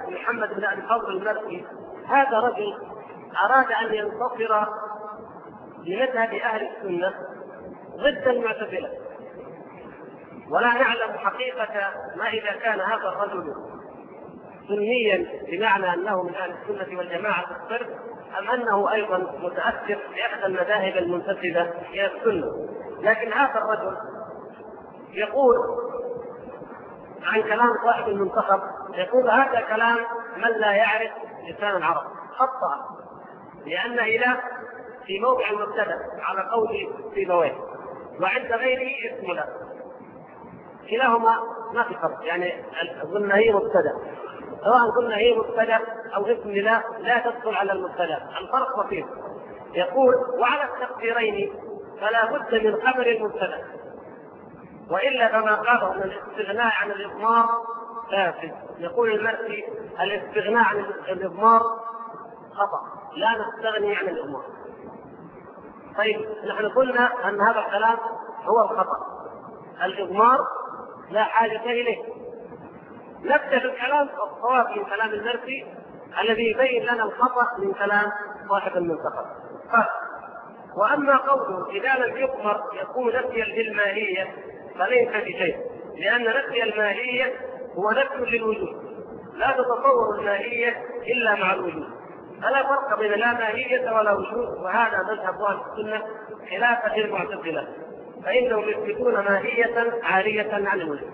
محمد بن أبي فضل المرسي هذا رجل أراد أن ينتصر لمذهب أهل السنة ضد المعتزلة، ولا نعلم حقيقة ما إذا كان هذا الرجل سنيا بمعنى أنه من أهل السنة والجماعة الصرف، أم أنه أيضا متأثر بإحدى المذاهب المنتسبة إلى السنة. لكن هذا الرجل يقول عن كلام صاحب المنتخب، يقول هذا كلام من لا يعرف لسان العرب، خطأ، لأن إله في موضع المبتدأ على قول سيبويه، وعند غيره اسم له، كلاهما ما في فرق، يعني قلنا هي مبتدأ، سواء قلنا هي مبتدأ أو اسم له لا تدخل على المبتدأ، الفرق بسيط. يقول وعلى التقديرين فلا بد من خبر المبتدأ، وإلا كما قالوا أن الاستغناء عن الإضمار فاسد. يقول المرسي الاستغناء عن الإضمار خطأ، لا نستغني عن الإضمار. طيب نحن قلنا أن هذا الكلام هو الخطأ، الإضمار لا حاجة إليه. نبدأ في الكلام الصواب من كلام المرسي الذي يبين لنا الخطأ من كلام صاحب المنتخب. وأما قوله إذا لم يضمر يكون نفيا للماهية فليس بشيء، لأن نفي الماهية هو نفي للوجود، لا تتصور الماهية إلا مع الوجود، فلا فرق بين لا ماهية ولا وجود، وهذا مذهب أهل السنة خلافا للمعتزلة، فإنهم يثبتون ماهية عارية عن الوجود.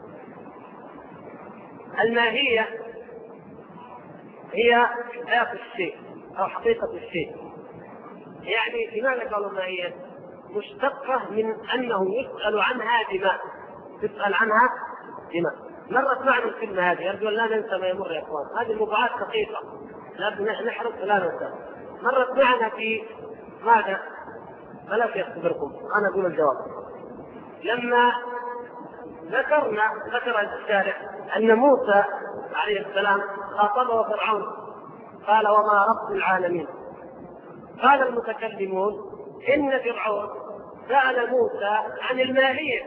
الماهية هي ذات الشيء أو حقيقة الشيء. يعني لماذا قالوا ماهية؟ مشتقة من أنه يسأل عنها دماء، تسأل عنها دماء. مرت معنا الكلمة هذه، أرجو أن لا ننسى ما يمر يا أخوان، هذه الموضوعات دقيقة لابد نحرص لا ننسى. مرت معنا في ماذا؟ بلاش يختبركم، أنا أقول الجواب. لما ذكر الشارع أن موسى عليه السلام خاطبه فرعون قال وما رب العالمين، قال المتكلمون إن فرعون سأل موسى عن الماهية،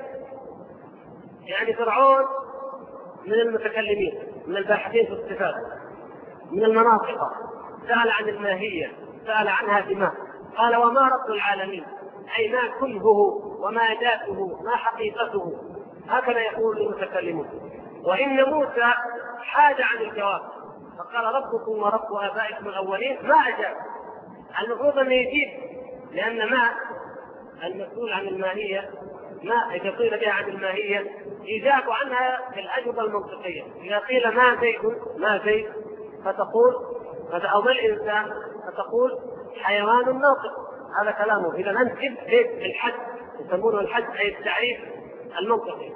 يعني فرعون من المتكلمين من الباحثين في الصفات من المناطق، سأل عن الماهية، سأل عنها دماء، قال وما رب العالمين، أي ما كنهه وما ذاته ما حقيقته، هكذا يقول المتكلمون. وإن موسى حاد عن الجواب فقال ربكم ورب آبائكم الأولين، ما أجاب. المفروض أن يجيب، لأن ما المسؤول عن الماهية ما إذا قيل بها عن الماهية يجاب عنها بالأجوبة المنطقية. إذا قيل ما زيد فتقول أو ما الإنسان فتقول حيوان ناطق، هذا كلامه. إذا أنت جبت الحد، يسمونه الحد أي التعريف المنطقي.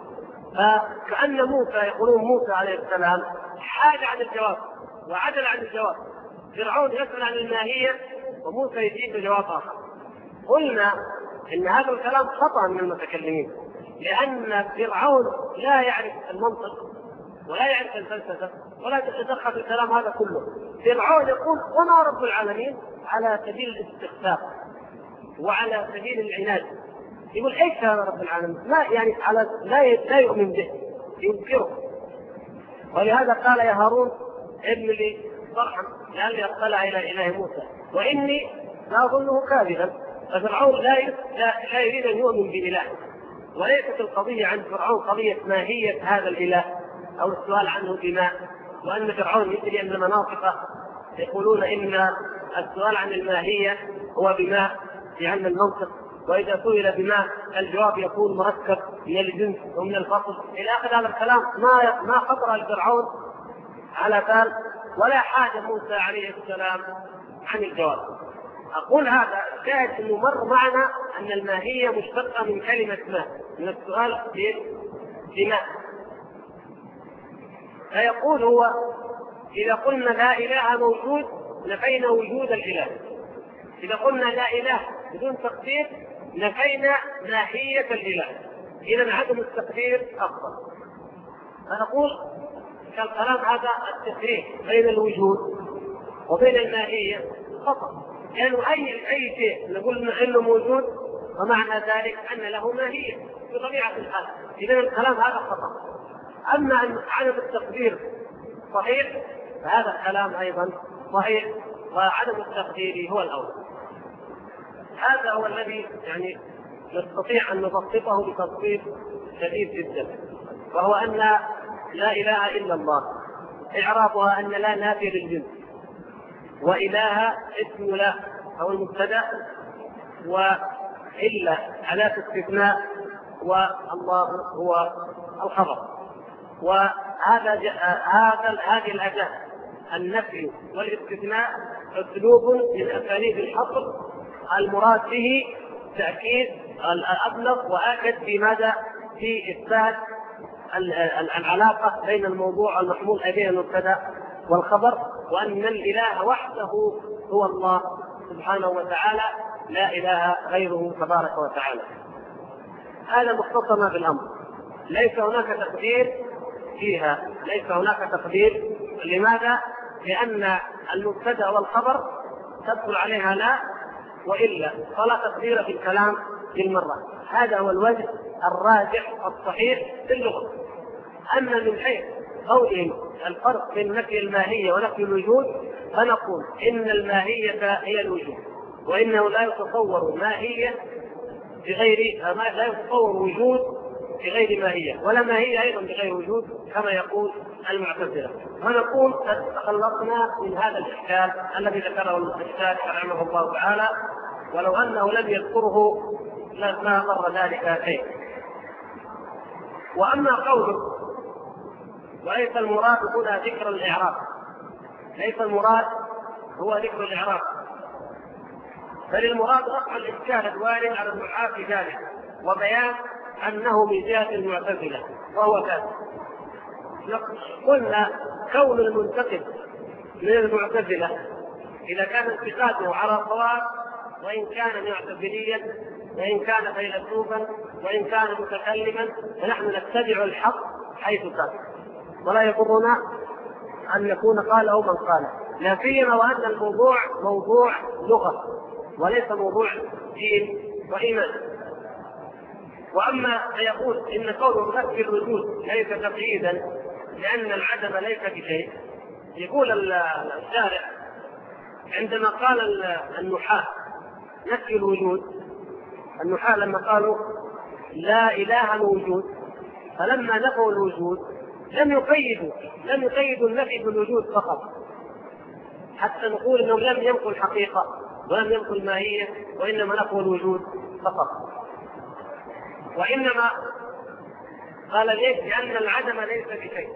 فكأن موسى يقولون موسى عليه السلام حاد عن الجواب وعدل عن الجواب، فرعون يسأل عن الماهية وموسى يجيب بجواب آخر. قلنا إن هذا الكلام خطأ من المتكلمين، لأن فرعون لا يعرف المنطق ولا يعرف الفلسفة ولا يتدخل في الكلام هذا كله. فرعون يقول وما رب العالمين على سبيل الاستخفاف وعلى سبيل العناد، يقول ايش هذا رب العالمين؟ لا يعني لا يؤمن به، ينكره. ولهذا قال يا هارون ابن لي صرحا لعلي اطلع الى اله موسى واني لا اظنه كاذبا. ففرعون لا يريد ان يؤمن باله، وليست القضيه عند فرعون قضيه ماهيه هذا الاله او السؤال عنه بما، وان فرعون يدري ان مناطق يقولون ان السؤال عن الماهيه هو بما في علم المنطق، واذا سئل بما الجواب يكون مركب من الجنس ومن الفصل الى اخر هذا الكلام. ما خطر الفرعون على بال ولا حاجه موسى عليه السلام عن الجواب. اقول هذا شاهد انه مر معنا ان الماهيه مشتقه من كلمه ما، من السؤال بما. فيقول هو اذا قلنا لا اله موجود نفينا وجود الاله، اذا قلنا لا اله بدون تقدير نفينا ماهيه الاله، اذا عدم التقدير افضل. فنقول كالكلام هذا التفريق بين الوجود وبين الماهيه خطأ، لأنه أي شيء نقول إنه موجود ومعنى ذلك أن له ماهية بطبيعة الحال، إذا الكلام هذا خطأ. أما عدم التقدير صحيح فهذا الكلام أيضا صحيح، وعدم التقدير هو الأول. هذا هو الذي يعني نستطيع أن نبسطه بتبسيط شديد جدا، وهو أن لا إله إلا الله إعرابها أن لا نافية للجنس، وإله اسم له أو المبتدأ، وإلا على استثناء، والله هو الخبر. هذه الأداة النفي والاستثناء أسلوب من أساليب الحصر المراد به تأكيد الأبلغ وآكد في ماذا؟ في إثبات العلاقة بين الموضوع المحمول بين المبتدأ والخبر، وأن الإله وحده هو الله سبحانه وتعالى، لا إله غيره تبارك وتعالى. هذا مختصر ما في الأمر، ليس هناك تقدير فيها، ليس هناك تقدير. لماذا؟ لأن المبتدأ والخبر تدخل عليها لا وإلا، فلا تقدير في الكلام بالمرة. هذا هو الوجه الراجح الصحيح في اللغة. أما من حيث قولهم الفرق بين نفي الماهية ونفي الوجود، فنقول إن الماهية هي الوجود، وإنه لا يتصور ماهية بغير لا يتصور وجود بغير ماهية، ولا ماهية أيضا بغير وجود كما يقول المعتزلة. ونقول قد تخلصنا من هذا الإشكال الذي ذكره الأستاذ رحمه الله تعالى، ولو أنه لم يذكره ما ضر ذلك شيء. وأما قوله وليس المراد هنا ذكر الإعراب، ليس المراد هو ذكر الإعراب، بل المراد رفع الإشكال الوارد على النحاة في ذلك، وبيان أنه من جهة المعتزلة وهو كذا. قلنا كون المنتقد من المعتزلة إذا كان انتقاده على صواب، وإن كان معتزليا، وإن كان فيلسوفا، وإن كان متكلما، فنحن نتبع الحق حيث كان، ولا يضرنا أن يكون قاله من قاله، لا سيما وأن الموضوع موضوع لغة وليس موضوع دين وإيمان. وأما فيقول إن قوله نفي الوجود ليس تقييدا لأن العدم ليس بشيء، يقول الشارع عندما قال النحاة نفي الوجود، النحاة لما قالوا لا إله الوجود، فلما نفوا الوجود لم يقيدوا النفي بالوجود فقط، حتى نقول انهم لم ينفوا الحقيقة ولم ينفوا الماهية، وإنما نفوا الوجود فقط. وإنما قال ليش؟ لأن العدم ليس بشيء.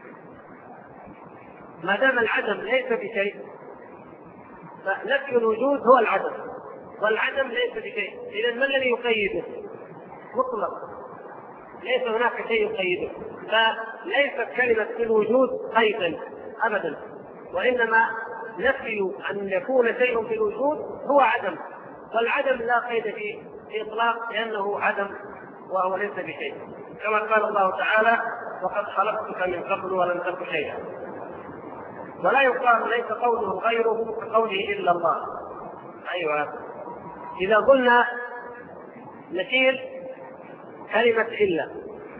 ما دام العدم ليس بشيء فنفي الوجود هو العدم، والعدم ليس بشيء. إذن ما الذي يقيده؟ مطلق، ليس هناك شيء يقيده. فليست كلمة في الوجود قيدا أبدا، وإنما نفي أن يكون شيء في الوجود هو عدم، والعدم لا قيد فيه إطلاق لأنه عدم وهو ليس بشيء، كما قال الله تعالى وقد خلقتك من قبل ولم تك شيئا. ولا يقال ليس قوله غيره كقوله إلا الله. أيوة، إذا قلنا نشيل كلمة إلا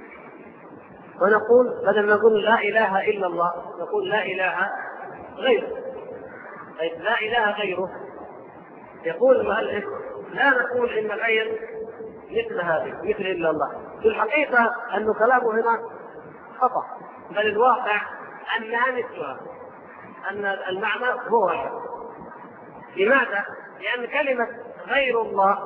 ونقول بدل ما نقول لا إله إلا الله نقول لا إله غيره. طيب لا إله غيره، يقول المؤلف لا نقول إن الغير مثل هذه مثل إلا الله. في الحقيقة أن كلامه هنا خطأ، بل الواقع أنها مثلها، أن المعنى هو واحد. لماذا؟ لأن كلمة غير الله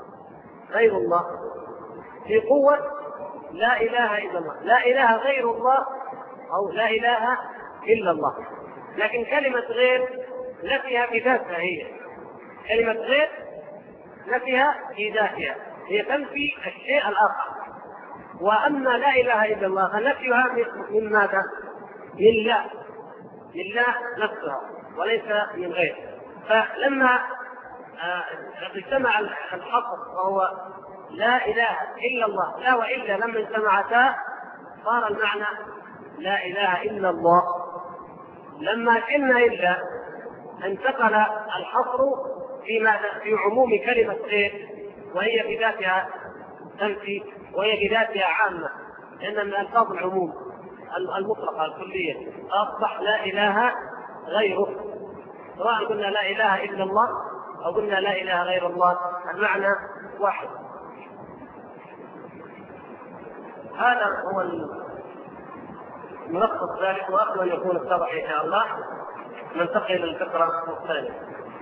في قوة لا إله إلا الله، لا إله غير الله أو لا إله إلا الله. لكن كلمة غير نفيها في ذاتها، هي كلمة غير نفيها في ذاتها، هي تنفي الشيء الآخر. وأما لا إله إلا الله فنفيها من ماذا؟ لله نفسها وليس من غير. فلما اجتمع الحصر وهو لا إله إلا الله لا وإلا لما اجتمعتا صار المعنى لا إله إلا الله. لما كنا إلا انتقل الحصر في ماذا؟ في عموم كلمة غير، وهي بذاتها تنفي، وهي بذاتها عامة، لأن من ألفاظ العموم المطلقة الكلية، أصبح لا إله غيره، سواء قلنا لا إله إلا الله أو قلنا لا إله غير الله، المعنى واحد. هذا هو ملخص ذلك، وأرجو أن يكون اتضح إن شاء الله. ننتقل إلى الفقرة الثانية.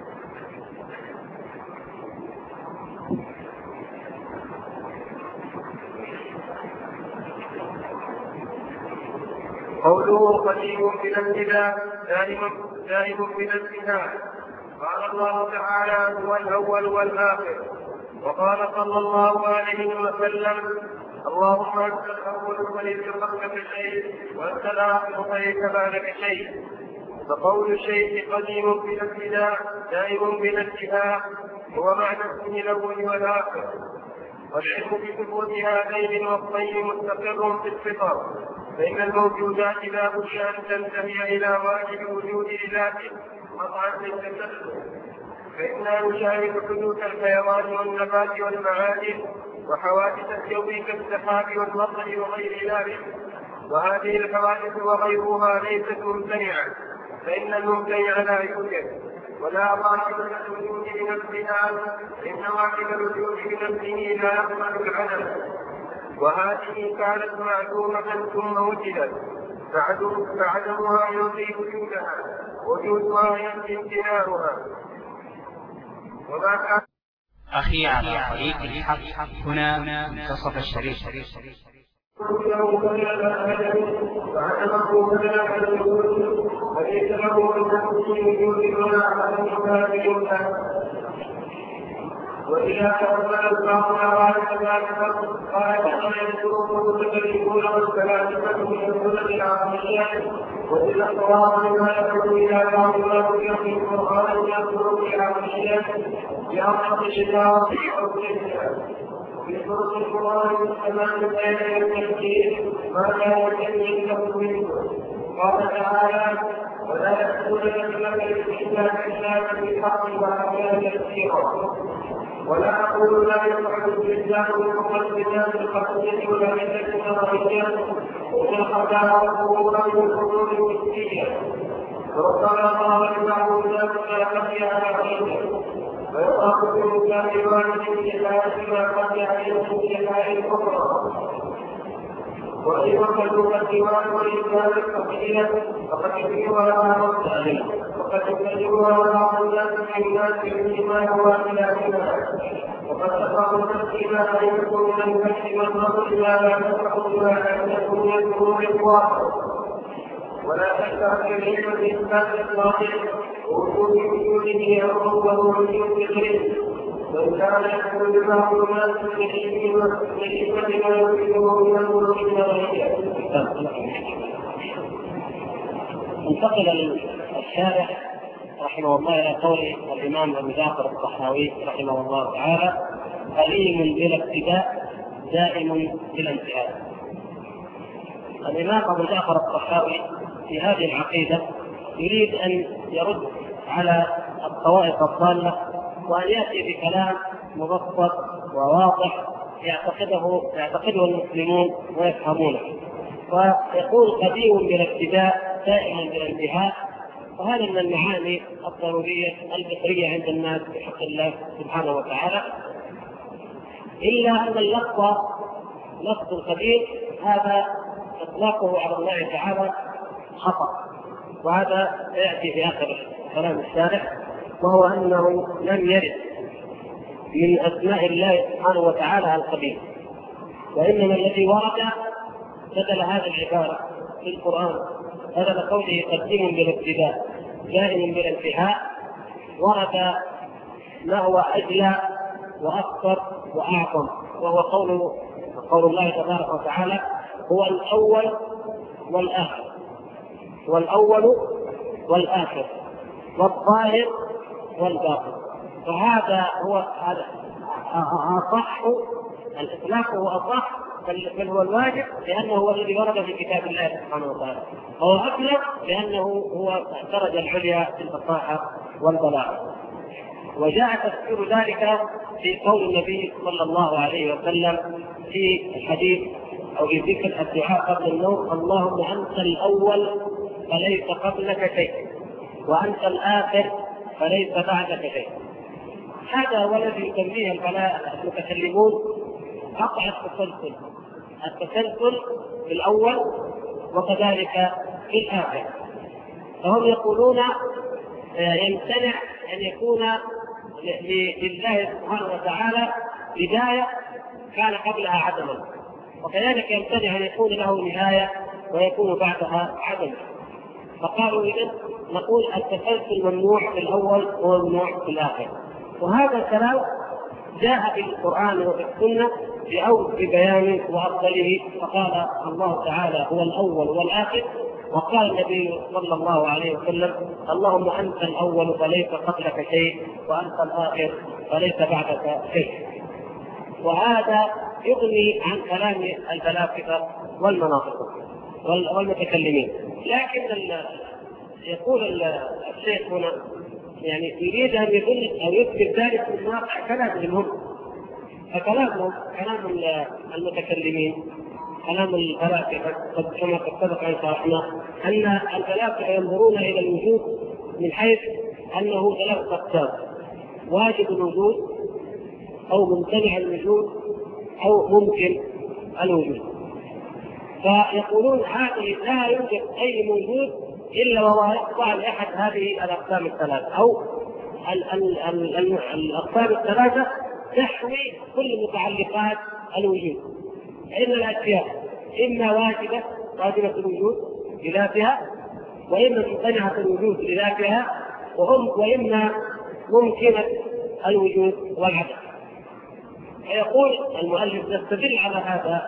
قوله قديم بلا ابتداء دائم بلا انتهاء. قال الله تعالى هو الأول والآخر، وقال صلى الله عليه وسلم اللهم أنت الأول وليس قبلك شيء وأنت الآخر فليس بعدك شيء. فقول الشيء قديم بلا ابتداء دائم بلا انتهاء هو معنى اسمه الأول والآخر. والعلم بثبوت هذين الوصفين مستقر في الفطر، فإن الموجودات لا بد أن تنتهي إلى واجب الوجود لذاته قطعا للتسلسل، فإننا نشاهد حدوث الحيوان والنبات والمعادن وحوادث الجو كالسحاب والمطر وغير ذلك، وهذه الحوادث وغيرها ليست ممتنعة، فإن الممتنع لا يوجد، ولا واجب الوجود بنفسها، إن واجب الوجود بنفسه لا يقبل العدم، وهذه كانت معدومة ثم وجدت، فعدمها ينفي وجودها، وجودها ينفي امتناعها. وما كان أخي على طريق الحق هنا منتصف الشريف. فعدمه فلا يوجد، فليس له أن يكون وجود ولا عدم وإذا تقبل الباطل وعلى ذلك قال كما يذكره المتكلمون والفلاسفة من السنة العقلية، وإذا الصواب مما يدعو إلى بعض ما في القرآن يذكر في العقلية بأصل الشجاعة أو في طرق القرآن والسماء بين التفكير ما لا يتم له منه. قال تعالى ولا يدخلن لك إلا بالحق وأحيانا كثيرا. ولا أقول لا يفعل الإنسان بالمقدمات الخطية والعلة النظرية والخداع والقبور والحلول النسبية، وربما قال بعض الناس لا خفي على علمه، ويخاف الإنسان بواجب الجهاد ما خفي عليه الجهاد الأخرى. وإن وجدوا الديوان والإنسان الخفية فقد يكفيها بعض الناس من الناس بالإيمان وخلافها، وقد تقع التسليم أن يكون من الكشف والنظر ما لا تفرح بما لم يكن يذكر الواقع. ولا شك أن العلم بإثبات الباطل ووجود وجوده أمره ووجود العلم، وإن كان يكون ببعض الناس من الحكمة ما يفيده من الأمور النظرية. انتقل الشارح رحمه الله إلى قول الإمام أبو جعفر الطحاوي رحمه الله تعالى قديم بلا ابتداء دائم بلا انتهاء. الإمام أبو جعفر الطحاوي في هذه العقيدة يريد أن يرد على الطوائف الضالة وأن يأتي بكلام مبسط وواضح يعتقده المسلمون ويفهمونه، ويقول قديم بلا ابتداء دائم بلا انتهاء، وهذا من المعاني الضرورية البشرية عند الناس بحق الله سبحانه وتعالى، إلا أن لفظ القديم هذا إطلاقه على الله تعالى خطأ، وهذا يأتي في آخر كلام الشارح، وهو أنه لم يرد من أسماء الله سبحانه وتعالى القديم، وإنما الذي ورد بدل هذه العبارة في القرآن بدل قوله قديم بلا ابتداء دائم بلا انتهاء ورد ما هو أجلى وأكثر وأعظم، وهو قول الله تبارك وتعالى هو الأول والآخر، والأول والآخر والظاهر والباطن. فهذا هو أصح، الإطلاق هو أصح، بل هو الواجب لأنه هو الذي ورد في كتاب الله سبحانه وتعالى، وهو أبلغ لأنه هو الدرجة العليا في الفصاحة والبلاغة. وجاء تفسير ذلك في قول النبي صلى الله عليه وسلم في الحديث أو في ذكر الدعاء قبل النوم: اللهم أنت الأول فليس قبلك شيء، وأنت الآخر فليس بعدك شيء. هذا هو الذي يسميه المتكلمون قطع التسلسل، التسلسل في الأول وكذلك في الآخر. فهم يقولون يمتنع أن يكون لله سبحانه وتعالى بداية كان قبلها عدما، وكذلك يمتنع أن يكون له نهاية ويكون بعدها عدما. فقالوا إذن نقول التسلسل ممنوع في الأول وممنوع في الآخر. وهذا الكلام جاء في القرآن وفي السنة ببيان وأفضله. فقال الله تعالى: هو الأول والآخر. وقال النبي صلى الله عليه وسلم: اللهم أنت الأول فليس قبلك شيء، وأنت الآخر فليس بعدك شيء. وهذا يغني عن كلام الفلاسفة والمناطق والمتكلمين. لكن يقول الشيخ هنا يعني يريد أن يدل أو يثبت ذلك من واقع كلامهم هم. فكلامهم كلام المتكلمين، كلام الفلاسفة كما سبق أن شرحنا أن الفلاسفة ينظرون إلى الوجود من حيث أنه ثلاث أقسام: واجب الوجود، أو ممتنع الوجود، أو ممكن الوجود. فيقولون هذه لا يوجد أي موجود إلا وهو يخضع لأحد هذه الأقسام الثلاثة، أو الأقسام الثلاثة تحوي كل متعلقات الوجود. فإن الأشياء إما واجبة الوجود بذاتها، وإما ممتنعة الوجود بذاتها، وإما ممكنة الوجود والعدم. فيقول المؤلف نستدل على هذا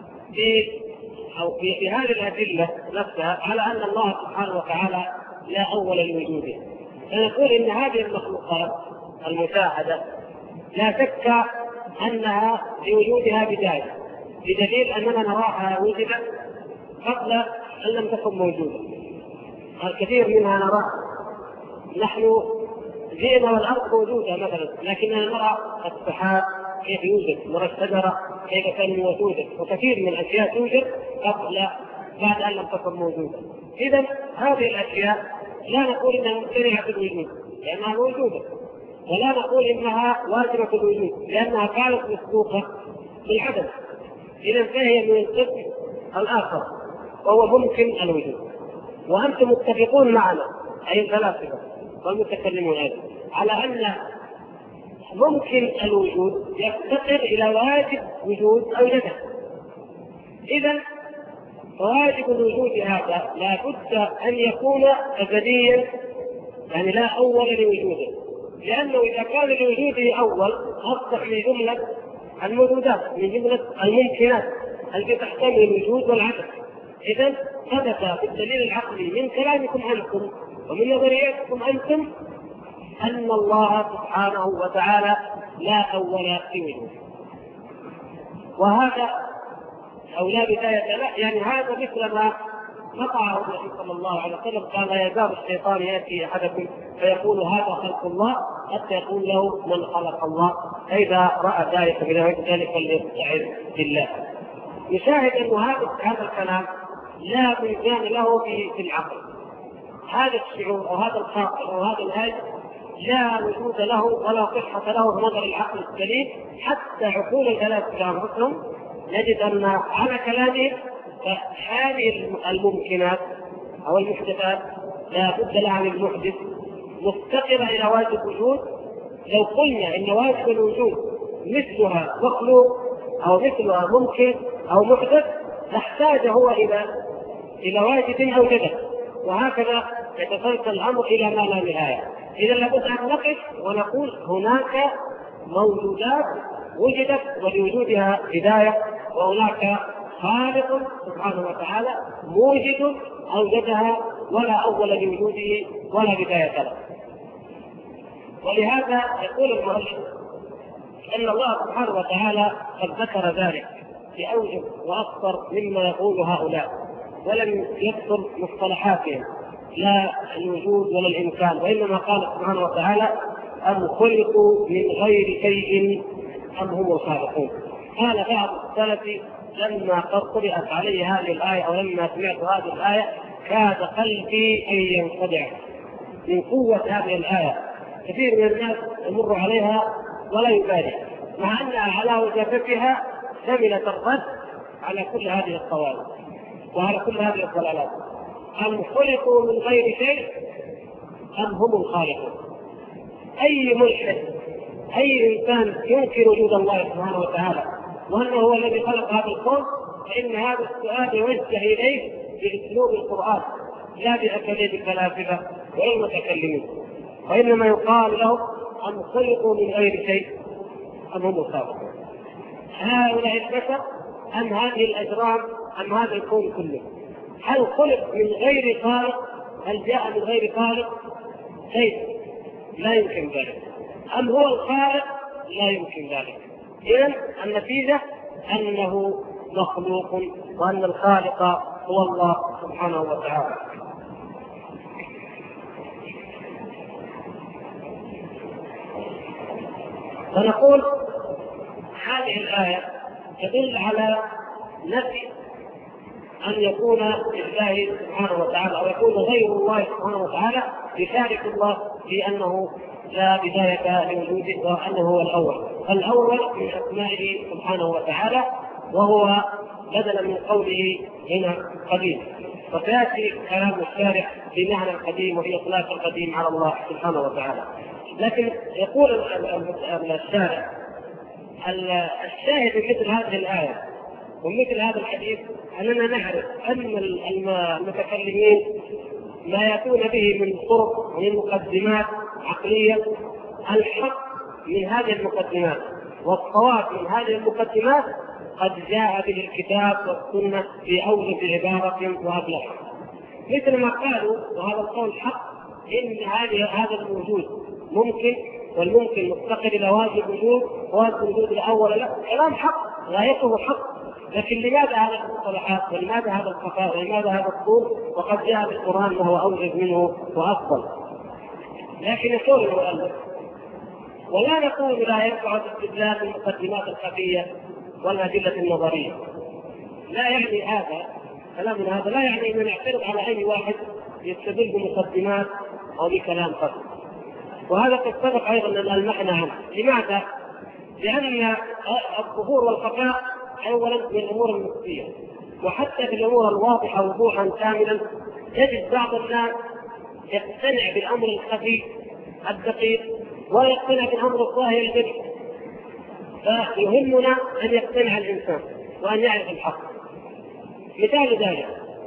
في هذه الأدلة نفسها على أن الله سبحانه وتعالى لا أول لوجوده. فنقول إن هذه المخلوقات المشاهدة لا شك أنها لوجودها بداية، بدليل أننا نراها وجدت قبل أن لم تكن موجودة. الكثير منها نراها، نحن جئنا والأرض موجودة مثلا، لكننا نرى السحاب كيف يوجد، نرى الشجرة كيف كان موجودة، وكثير من الأشياء توجد بعد أن لم تكن موجودة. إذن هذه الأشياء لا نقول إنها ممتنعة الوجود لأنها موجودة، ولا نقول إنها واجبة الوجود لأنها كانت مسبوقة بالعدم. إذن فهي من القسم الآخر وهو ممكن الوجود. وأنتم متفقون معنا أي الفلاسفة والمتكلمون أيضا على أن ممكن الوجود يفتقر إلى واجب وجود أوجده. إذن واجب الوجود هذا لا بد أن يكون أزليا، يعني لا أول لوجوده، لأنه إذا كان لوجوده أول أصبح من جملة الموجودات، من جملة الممكنات التي تحتمل الوجود والعدم. إذن ثبت بالدليل العقلي من كلامكم أنتم ومن نظرياتكم أنتم أن الله سبحانه وتعالى لا أول في وجوده، وهذا أو لا بداية له. يعني هذا مثل ما قطعه النبي صلى الله عليه وسلم قال: لا يزال الشيطان يأتي أحدكم فيقول هذا خلق الله، حتى يقول له من خلق الله، فإذا رأى ذلك فليستعذ بالله. يشاهد أن هذا الكلام لا ميزان له في العقل. هذا الشعور أو هذا الخاطر أو هذا الهاج لا وجود له ولا صحة له في نظر العقل السليم. حتى عقول الفلاسفة أنفسهم نجد أن على كلامهم هذه الممكنات أو المحدثات لا بد لها من محدث مفتقرة إلى واجب وجود. لو قلنا إن واجب الوجود مثلها مخلوق أو مثلها ممكن أو محدث لاحتاج هو إلى واجب أوجده، وهكذا يتسلسل الأمر إلى ما لا نهاية. إذا لابد أن نقف ونقول هناك موجودات وجدت ولوجودها بداية، وهناك خالق سبحانه وتعالى موجد أوجدها ولا أول لوجوده ولا بداية له. ولهذا يقول المؤلف أن الله سبحانه وتعالى قد ذكر ذلك بأوجه وأكثر مما يقول هؤلاء، ولم يذكر مصطلحاتهم لا الوجود ولا الإمكان، وإنما قال سبحانه وتعالى: أم خلقوا من غير شيء أم هم الخالقون. قال بعض السلف لما قرأت علي هذه الآية أو لما سمعت هذه الآية كاد قلبي أن ينخدع من قوة هذه الآية. كثير من الناس يمر عليها ولا يبالي، مع أنها على وجافتها شملت الرد على كل هذه القواعد وعلى كل هذه الضلالات. أم خلقوا من غير شيء أم هم الخالقون؟ أي ملحد، أي إنسان ينكر وجود الله سبحانه وتعالى وأنه هو الذي خلق هذا الكون، فإن هذا السؤال يوجه إليه بأسلوب القرآن لا بأساليب الفلاسفة والمتكلمين، وإنما يقال له أم خلقوا من غير شيء أم هم الخالقون؟ هؤلاء البشر أم هذه الأجرام أم هذا الكون كله؟ هل خلق من غير خالق؟ هل جاء من غير خالق؟ كيف؟ لا يمكن ذلك. أم هو الخالق؟ لا يمكن ذلك. إذن النتيجة أنه مخلوق وأن الخالق هو الله سبحانه وتعالى. فنقول هذه الآية تدل على نفي أن يكون لله سبحانه وتعالى أو يكون غير الله سبحانه وتعالى يشارك الله في أنه لا بداية لوجوده وأنه هو الأول من أسمائه سبحانه وتعالى، وهو بدلا من قوله هنا قديم. وسيأتي كلام الشارع في معنى القديم وفي إطلاق القديم على الله سبحانه وتعالى. لكن يقول الشارع الشاهد مثل هذه الآية ومثل هذا الحديث أننا نعرف أن المتكلمين ما يأتون به من طرق ومن مقدمات عقلية الحق من هذه المقدمات والصواب من هذه المقدمات قد جاء به الكتاب والسنة في أوجه عبارة وأبلغ، مثل ما قالوا وهذا القول حق إن هذا الوجود ممكن والممكن مفتقر إلى واجب وجود وواجب وجود الأول لا، كلام حق غايته حق. لكن لماذا هذا المصطلحات ولماذا هذا الخفاء ولماذا هذا الطول وقد جاء بالقرآن وهو أوجب منه وأفضل؟ لكن يقول المؤلف ولا نقول لا ينفع استدلال المقدمات الخفية والأدلة النظرية. لا يعني هذا كلامنا هذا لا يعني أن نعترض على أي واحد يستدل بمقدمات أو بكلام خفي، وهذا قد سبق أيضا المعنى عنه. لماذا؟ لأن الظهور والخفاء أولا من الأمور النفسية، وحتى في الأمور الواضحة وضوحا كاملا تجد بعض الناس يقتنع بالأمر الخفي الدقيق ويقتنع بالأمر الظاهر الجلي. فيهمنا أن يقتنع الإنسان وأن يعرف الحق. مثال ذلك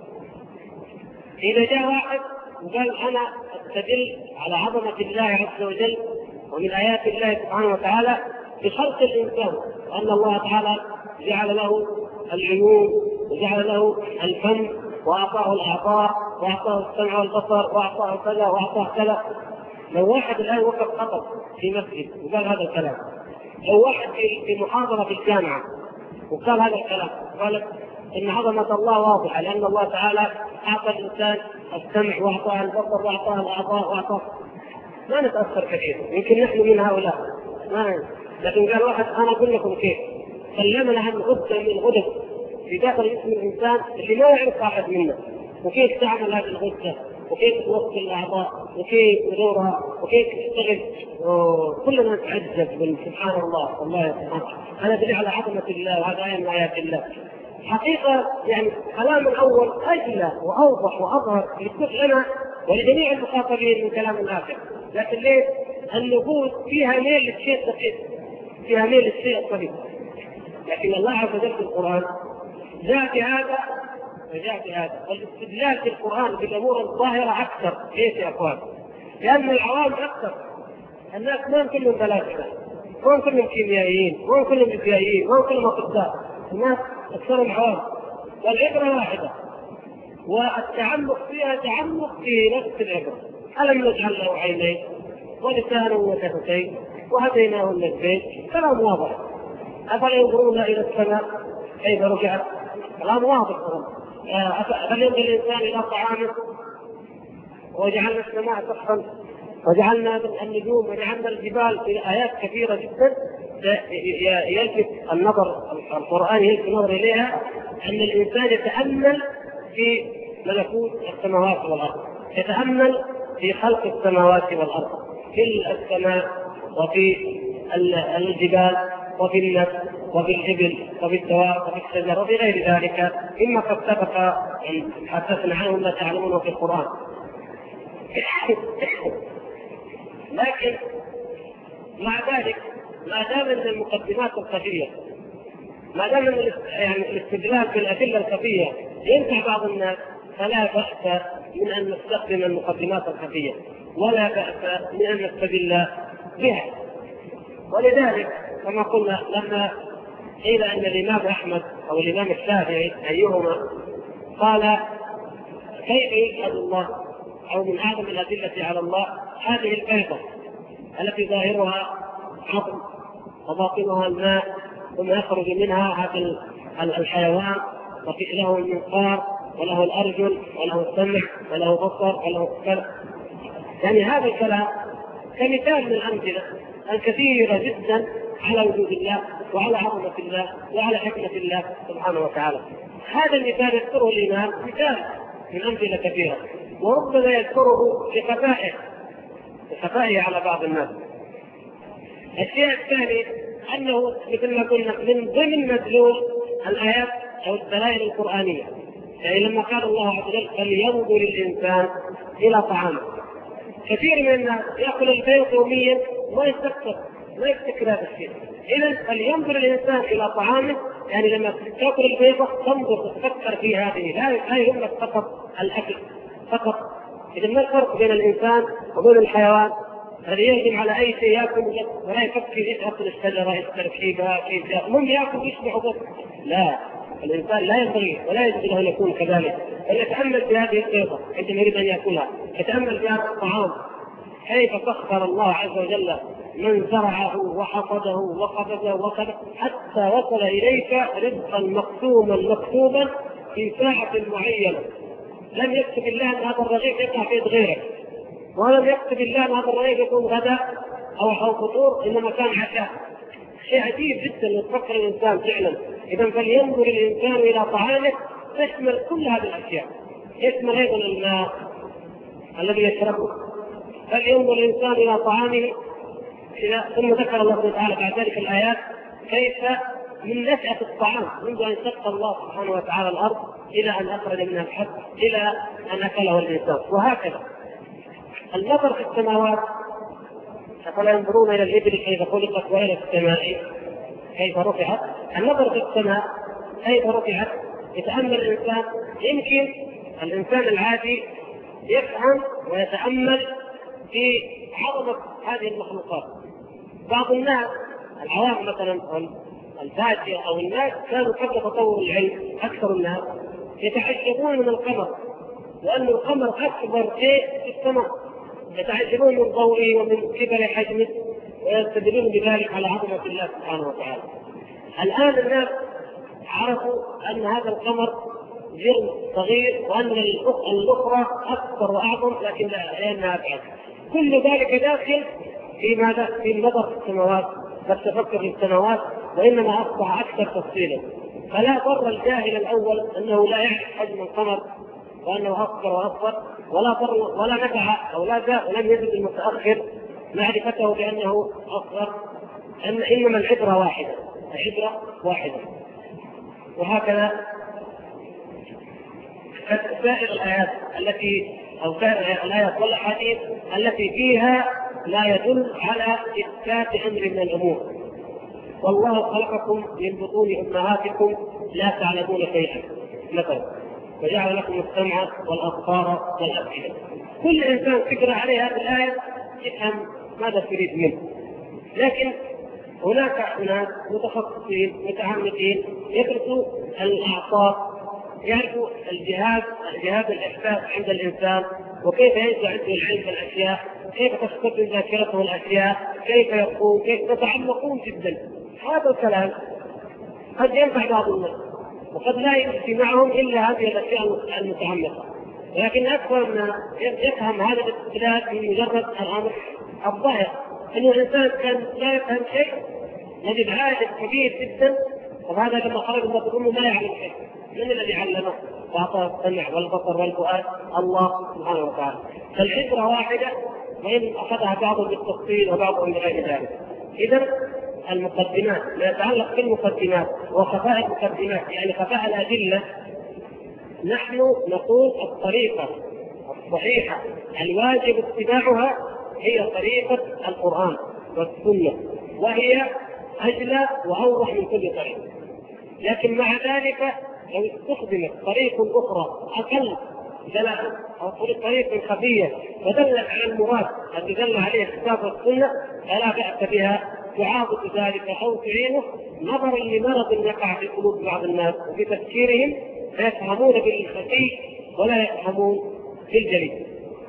إذا جاء واحد وقال أنا أستدل على عظمة الله عز وجل ومن آيات الله سبحانه وتعالى بخلق الإنسان، أن الله تعالى جعل له العيون وجعل له الفم وأعطاه الأعضاء وأعطاه السمع والبصر وأعطاه كذا وأعطاه كذا. لو واحد الآن وقف خطب في مسجد وقال هذا الكلام، لو واحد في محاضرة في الجامعة وقال هذا الكلام، قال إن عظمة الله واضحة لأن الله تعالى أعطى الإنسان السمع وأعطاه البصر وأعطاه الأعضاء وأعطاه، ما نتأثر كثير، يمكن نحن من هؤلاء لكن قال واحد أنا أقول لكم كيف كلمنا عن غدة من الغدد في داخل جسم الإنسان اللي ما يعرف أحد منا، وكيف تعمل هذه الغدة وكيف توصل الأعضاء وكيف تدورها وكيف تشتغل. كلنا نتعجب سبحان الله والله سبحانه. هذا دليل على عظمة الله وهذا آية من آيات الله. حقيقة يعني كلام الأول أجلى وأوضح وأظهر لنا ولجميع المخاطبين من كلام الآخر، لكن ليه؟ النفوس فيها ميل للشيء الدقيق، فيها ميل للشيء الصغير. لكن الله عز وجل في القرآن جاء بهذا وجاء بهذا، والاستدلال في القرآن بالأمور الظاهرة أكثر. ليش يا أخوان؟ لأن العوام أكثر، الناس ما كلهم فلاسفة، ما كلهم كيميائيين، ما كلهم فيزيائيين، ما كلهم أطباء، الناس أكثرهم عوام، والعبرة واحدة والتعمق فيها تعمق في نفس العبرة. ألم نجعل له عينين ولسانا وشفتين وهديناه النجدين؟ كلام واضح. أفلا ينظرون إلى السماء كيف رفعت؟ كلام واضح. أفلا ينظر الإنسان إلى طعامه وجعلنا السماء سقفا وجعلنا النجوم وجعلنا الجبال، في آيات كثيرة جدا يلفت النظر القرآن يلفت النظر إليها أن الإنسان يتأمل في ملكوت السماوات والأرض، يتأمل في خلق السماوات والأرض، في السماء وفي الجبال وفي النفس وفي الإبل وفي الدواب وفي الشجر وفي غير ذلك مما قد سبق أن حدثنا عنه ما تعلمونه في القرآن. لكن مع ذلك ما دام من المقدمات الخفية، ما دام من الاستدلال بالأدلة الخفية ينفع بعض الناس، فلا بأس من أن نستخدم المقدمات الخفية ولا بأس من أن نستدل بها. ولذلك كما قلنا لما قيل أن الإمام أحمد أو الإمام الشافعي أيهما قال كيف يشهد الله أو من أعظم الأدلة على الله هذه البيضة التي ظاهرها عظم وباطنها الماء ثم يخرج منها هذا الحيوان له المنقار وله الأرجل وله السمع وله بصر وله كلام. يعني هذا الكلام كمثال من الأمثلة الكثيرة جدا على وجود الله وعلى عظمة الله وعلى حكمة الله سبحانه وتعالى. هذا المثال يذكره الإمام مثال من أمثلة كثيرة، وربما يذكره بخفائه على بعض الناس. الشيء الثاني أنه مثل ما قلنا من ضمن مدلول الآيات أو الدلائل القرآنية، يعني لما قال الله عز وجل فلينظر الإنسان إلى طعامه. كثير من الناس يأكل البيض يوميا ما يفتكر هذا الشيء. إذا فلينظر الإنسان إلى طعامه، يعني لما تأكل البيضة تنظر تفكر في هذه، لا يهمك فقط الأكل فقط. إذا ما الفرق بين الإنسان وبين الحيوان الذي يهجم على أي شيء يأكل ولا يفكر إيش أكل الشجرة إيش تركيبها كيف من يأكل يشبع بس؟ لا، الإنسان لا ينبغي ولا يجب له أن يكون كذلك، بل يتأمل في هذه البيضة عندما يريد أن يأكلها، يتأمل في هذا الطعام كيف سخر الله عز وجل من زرعه وحصده وقبضه وكذا حتى وصل إليك رزقا مكتوبا في ساعة معينة. لم يكتب الله أن هذا الرغيف يقع في يد غيرك، ولم يكتب الله أن هذا الرغيف يكون غدا أو فطور، إنما كان عشاء. شيء عجيب جدا يتفكر الإنسان فعلا. إذا فلينظر الإنسان إلى طعامه تشمل كل هذه الأشياء، يشمل أيضا الماء الذي يشربه. فلينظر الإنسان إلى طعامه. ثم ذكر الله سبحانه وتعالى بعد ذلك الآيات كيف من نشأة الطعام منذ أن شق الله سبحانه وتعالى الأرض إلى أن أخرج منها الحب إلى أن أكله الإنسان. وهكذا النظر في السماوات، أفلا ينظرون إلى الإبل كيف خلقت وإلى السماء كيف رفعت. النظر في السماء كيف رفعت يتأمل الإنسان. يمكن الإنسان العادي يفهم ويتأمل في عظمة هذه المخلوقات. بعض الناس العوام مثلا الفاجئة أو الناس كانوا قبل تطور العلم أكثر الناس يتعجبون من القمر، لأن القمر أكبر شيء في السماء، يتعجبون من ضوئه ومن كبر حجمه ويستدلون بذلك على عظمة الله سبحانه وتعالى. الآن الناس عرفوا أن هذا القمر جرم صغير وأن الأخرى أكبر وأعظم لكن لأنها أبعد. كل ذلك داخل في ماذا؟ في النظر في السماوات والتفكر في السماوات، وإنما أصبح أكثر تفصيلا. فلا ضر الجاهل الأول أنه لا يعرف حجم القمر وأنه أكبر وأصغر، ولا ضر ولا نفع أو لا جاء ولم يجد المتأخر معرفته بأنه أصغر، إنما العبرة واحدة. وهكذا سائر الآيات سائر الآيات والأحاديث التي فيها لا يدل على إثبات أمر من الأمور. والله خلقكم من بطون أمهاتكم لا تعلمون شيئا مثلا، وجعل لكم السمع والأبصار والأفئدة. كل إنسان فكرة عليه هذه الآية يفهم ماذا تريد منه. لكن هناك ناس متخصصين متعمقين يدرسوا الأعصاب، يعرفوا الجهاز الإحساس عند الإنسان، وكيف ينشأ عنده العلم بالأشياء، كيف تستخدم ذاكرته الأشياء، كيف يقوم، كيف يتعمقون جدا. هذا الكلام قد ينفع بعض الناس وقد لا يمشي معهم إلا هذه الأشياء المتعمقة، لكن أكثر ما يفهم هذا الاستدلال من مجرد الأمر الظاهر، أن الإنسان كان لا يفهم شيء نجد عائد كبير جدا. وهذا لما خرج من الأم ما يعلم شيء، من الذي علمه وأعطاه السمع والبصر والفؤاد؟ الله سبحانه وتعالى. فالفكرة واحدة، وإن أخذها بعضهم بالتفصيل وبعضهم بغير ذلك. إذا المقدمات ما يتعلق بالمقدمات وخفاء المقدمات، يعني خفاء الأدلة، نحن نقول الطريقة الصحيحة الواجب اتباعها هي طريقة القرآن والسنة، وهي أجلى وأوضح من كل طريق. لكن مع ذلك لو استخدمت طريق أخرى أقل دلالة أو طريق خفية ودلت على المراد الذي دل عليه الكتاب والسنة فلا بأس بها، تعاضد ذلك أو تعينه نظرا لمرض يقع في قلوب بعض الناس وفي تفكيرهم، فيفهمون بالخفي ولا يفهمون بالجليل.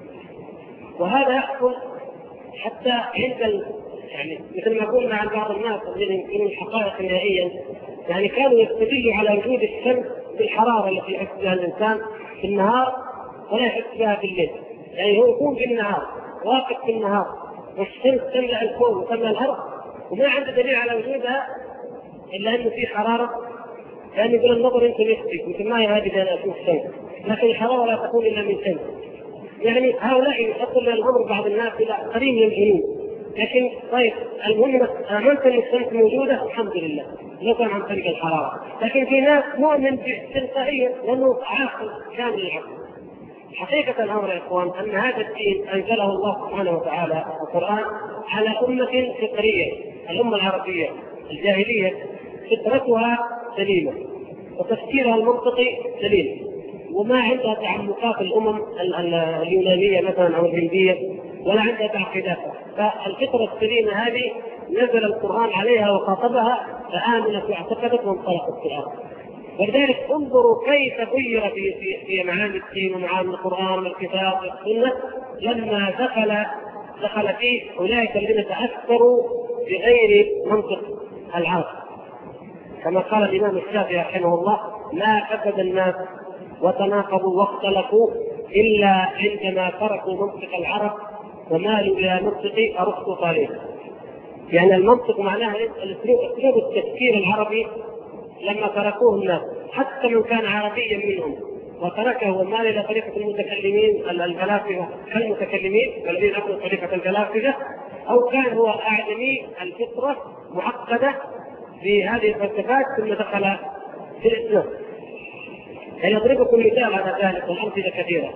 وهذا يحصل حتى عند يعني مثل ما قلنا عن بعض الناس الذين يمكنون الحقائق نهائيا، يعني كانوا يستدلوا على وجود الشمس بالحرارة التي يحس بها الإنسان في النهار ولا يحس بها في الليل. يعني هو يكون في النهار واقف في النهار والشمس تملأ الكون وتملأ الأرض وما عنده دليل على وجودها إلا أنه في حرارة، لأن يقول النظر يمكن يخفي مثل ما هذه أنا أشوف الشمس، لكن الحرارة لا تكون إلا من شمس. يعني هؤلاء يقول الأمر بعض الناس إلى قريب من الجنون. لكن طيب المهم آمنت أن الشمس موجودة الحمد لله لو كان عن طريق الحرارة. لكن في ناس مؤمن تلقائيا لأنه عاقل كامل العقل. حقيقة الأمر يا إخوان أن هذا الدين أنزله الله سبحانه وتعالى القرآن على أمة فطرية، الأمة العربية الجاهلية فطرتها سليمة وتفكيرها المنطقي سليم، وما عندها تعمقات الأمم اليونانية مثلا أو الهندية ولا عندها تعقيدات. فالفطرة السليمة هذه نزل القرآن عليها وخاطبها فآمنت واعتقدت وانطلقت في الأرض. ولذلك انظروا كيف غير في معاني الدين ومعاني القرآن والكتاب والسنة لما دخل فيه أولئك الذين تأثروا بغير منطق العرب. كما قال الإمام الشافعي رحمه الله: ما فسد الناس وتناقضوا واختلفوا إلا عندما تركوا منطق العرب ومالوا إلى منطق أرسطو طالب. يعني المنطق معناها أسلوب التفكير العربي لما تركوه الناس، حتى من كان عربيا منهم وتركه ومال إلى طريقة المتكلمين الفلاسفة كالمتكلمين الذين أخذوا طريقة الفلاسفة، أو كان هو أعجمي الفطرة معقدة بهذه الفلسفات ثم دخل في الإسلام. يعني أضربكم مثال على ذلك والأمثلة كثيرة.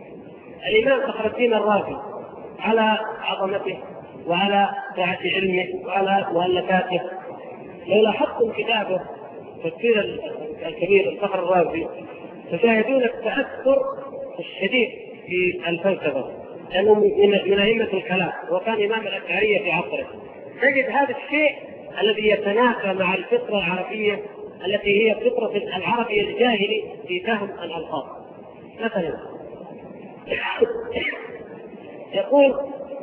الإمام فخر الدين الرازي على عظمته وعلى سعة علمه وعلى مؤلفاته، لو لاحظتم كتابه تفسير الكبير الفخر الرازي تشاهدون التأثر الشديد في الفلسفة، لأنه من أئمة الكلام وكان إمام الأشعرية في عصره. تجد هذا الشيء الذي يتنافى مع الفطرة العربية التي هي فطرة العربي الجاهلي في فهم الألفاظ. مثلا يقول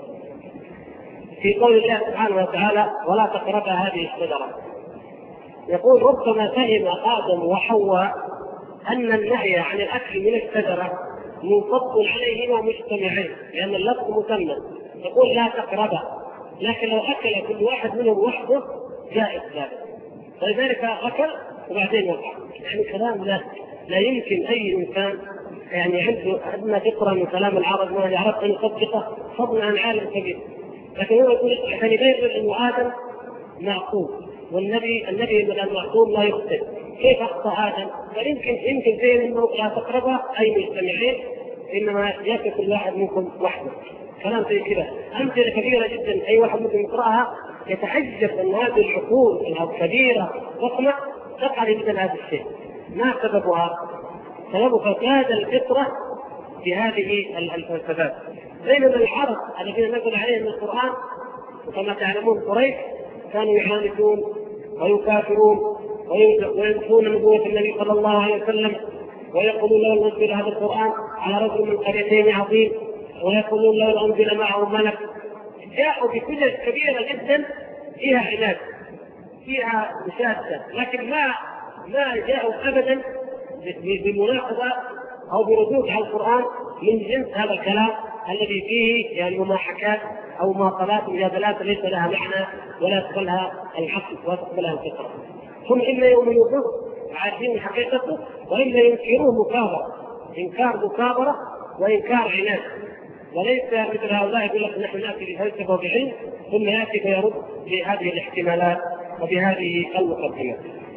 في قول الله سبحانه وتعالى: ولا تقربا هذه الشجرة، يقول: ربما فهم آدم وحواء أن النهي عن الأكل من الشجرة منصب عليهما مجتمعين لأن اللفظ مثنى. يقول: لا تقربا، لكن لو أكل كل واحد منهم وحده جائز ذلك، ولذلك أكل وبعدين وقع. يعني كلام لا يمكن أي إنسان يعني عنده أدنى فكرة من كلام العرب ما يعرف أن يصدقه فضلا عن عالم كبير. لكن هو يقول عشان يبين أن آدم معصوم والنبي من المعصوم لا يخطئ، كيف أخطأ آدم؟ بل يمكن زين أنه لا تقربا أي مجتمعين، إنما يأكل كل واحد منكم وحده. كلام زي كذا أمثلة كبيرة جدا أي واحد ممكن يقرأها يتحجب أن هذه العقول الكبيرة ضخمة تفعل مثل هذا الشيء. ما سببها؟ سبب فساد الفطرة في هذه الفلسفات. بينما العرب الذين نزل عليهم القرآن وكما تعلمون قريش كانوا يعاندون ويكافرون وينفون نبوة النبي صلى الله عليه وسلم، ويقولون لو أنزل هذا القرآن على رجل من قريتين عظيم، ويقولون لو أنزل معه ملك. جاءوا بكل كبيرة جدا فيها عناد فيها مشاهدة، لكن ما جاءوا أبدا بمناقضة أو بردود على القرآن من جنس هذا الكلام الذي فيه يعني مماحكات أو مواصلات مجادلات ليس لها معنى ولا تقبلها العقل ولا تقبلها الفطرة. هم إما يؤمنوا به عارفين حقيقته، وإما ينكروه مكابرة، إنكار مكابرة وإنكار عناد، وليس مثل هؤلاء يقول لك نحن نأتي بفلسفة وبعلم ثم يأتي فيرد بهذه الاحتمالات وبهذه المقدمات.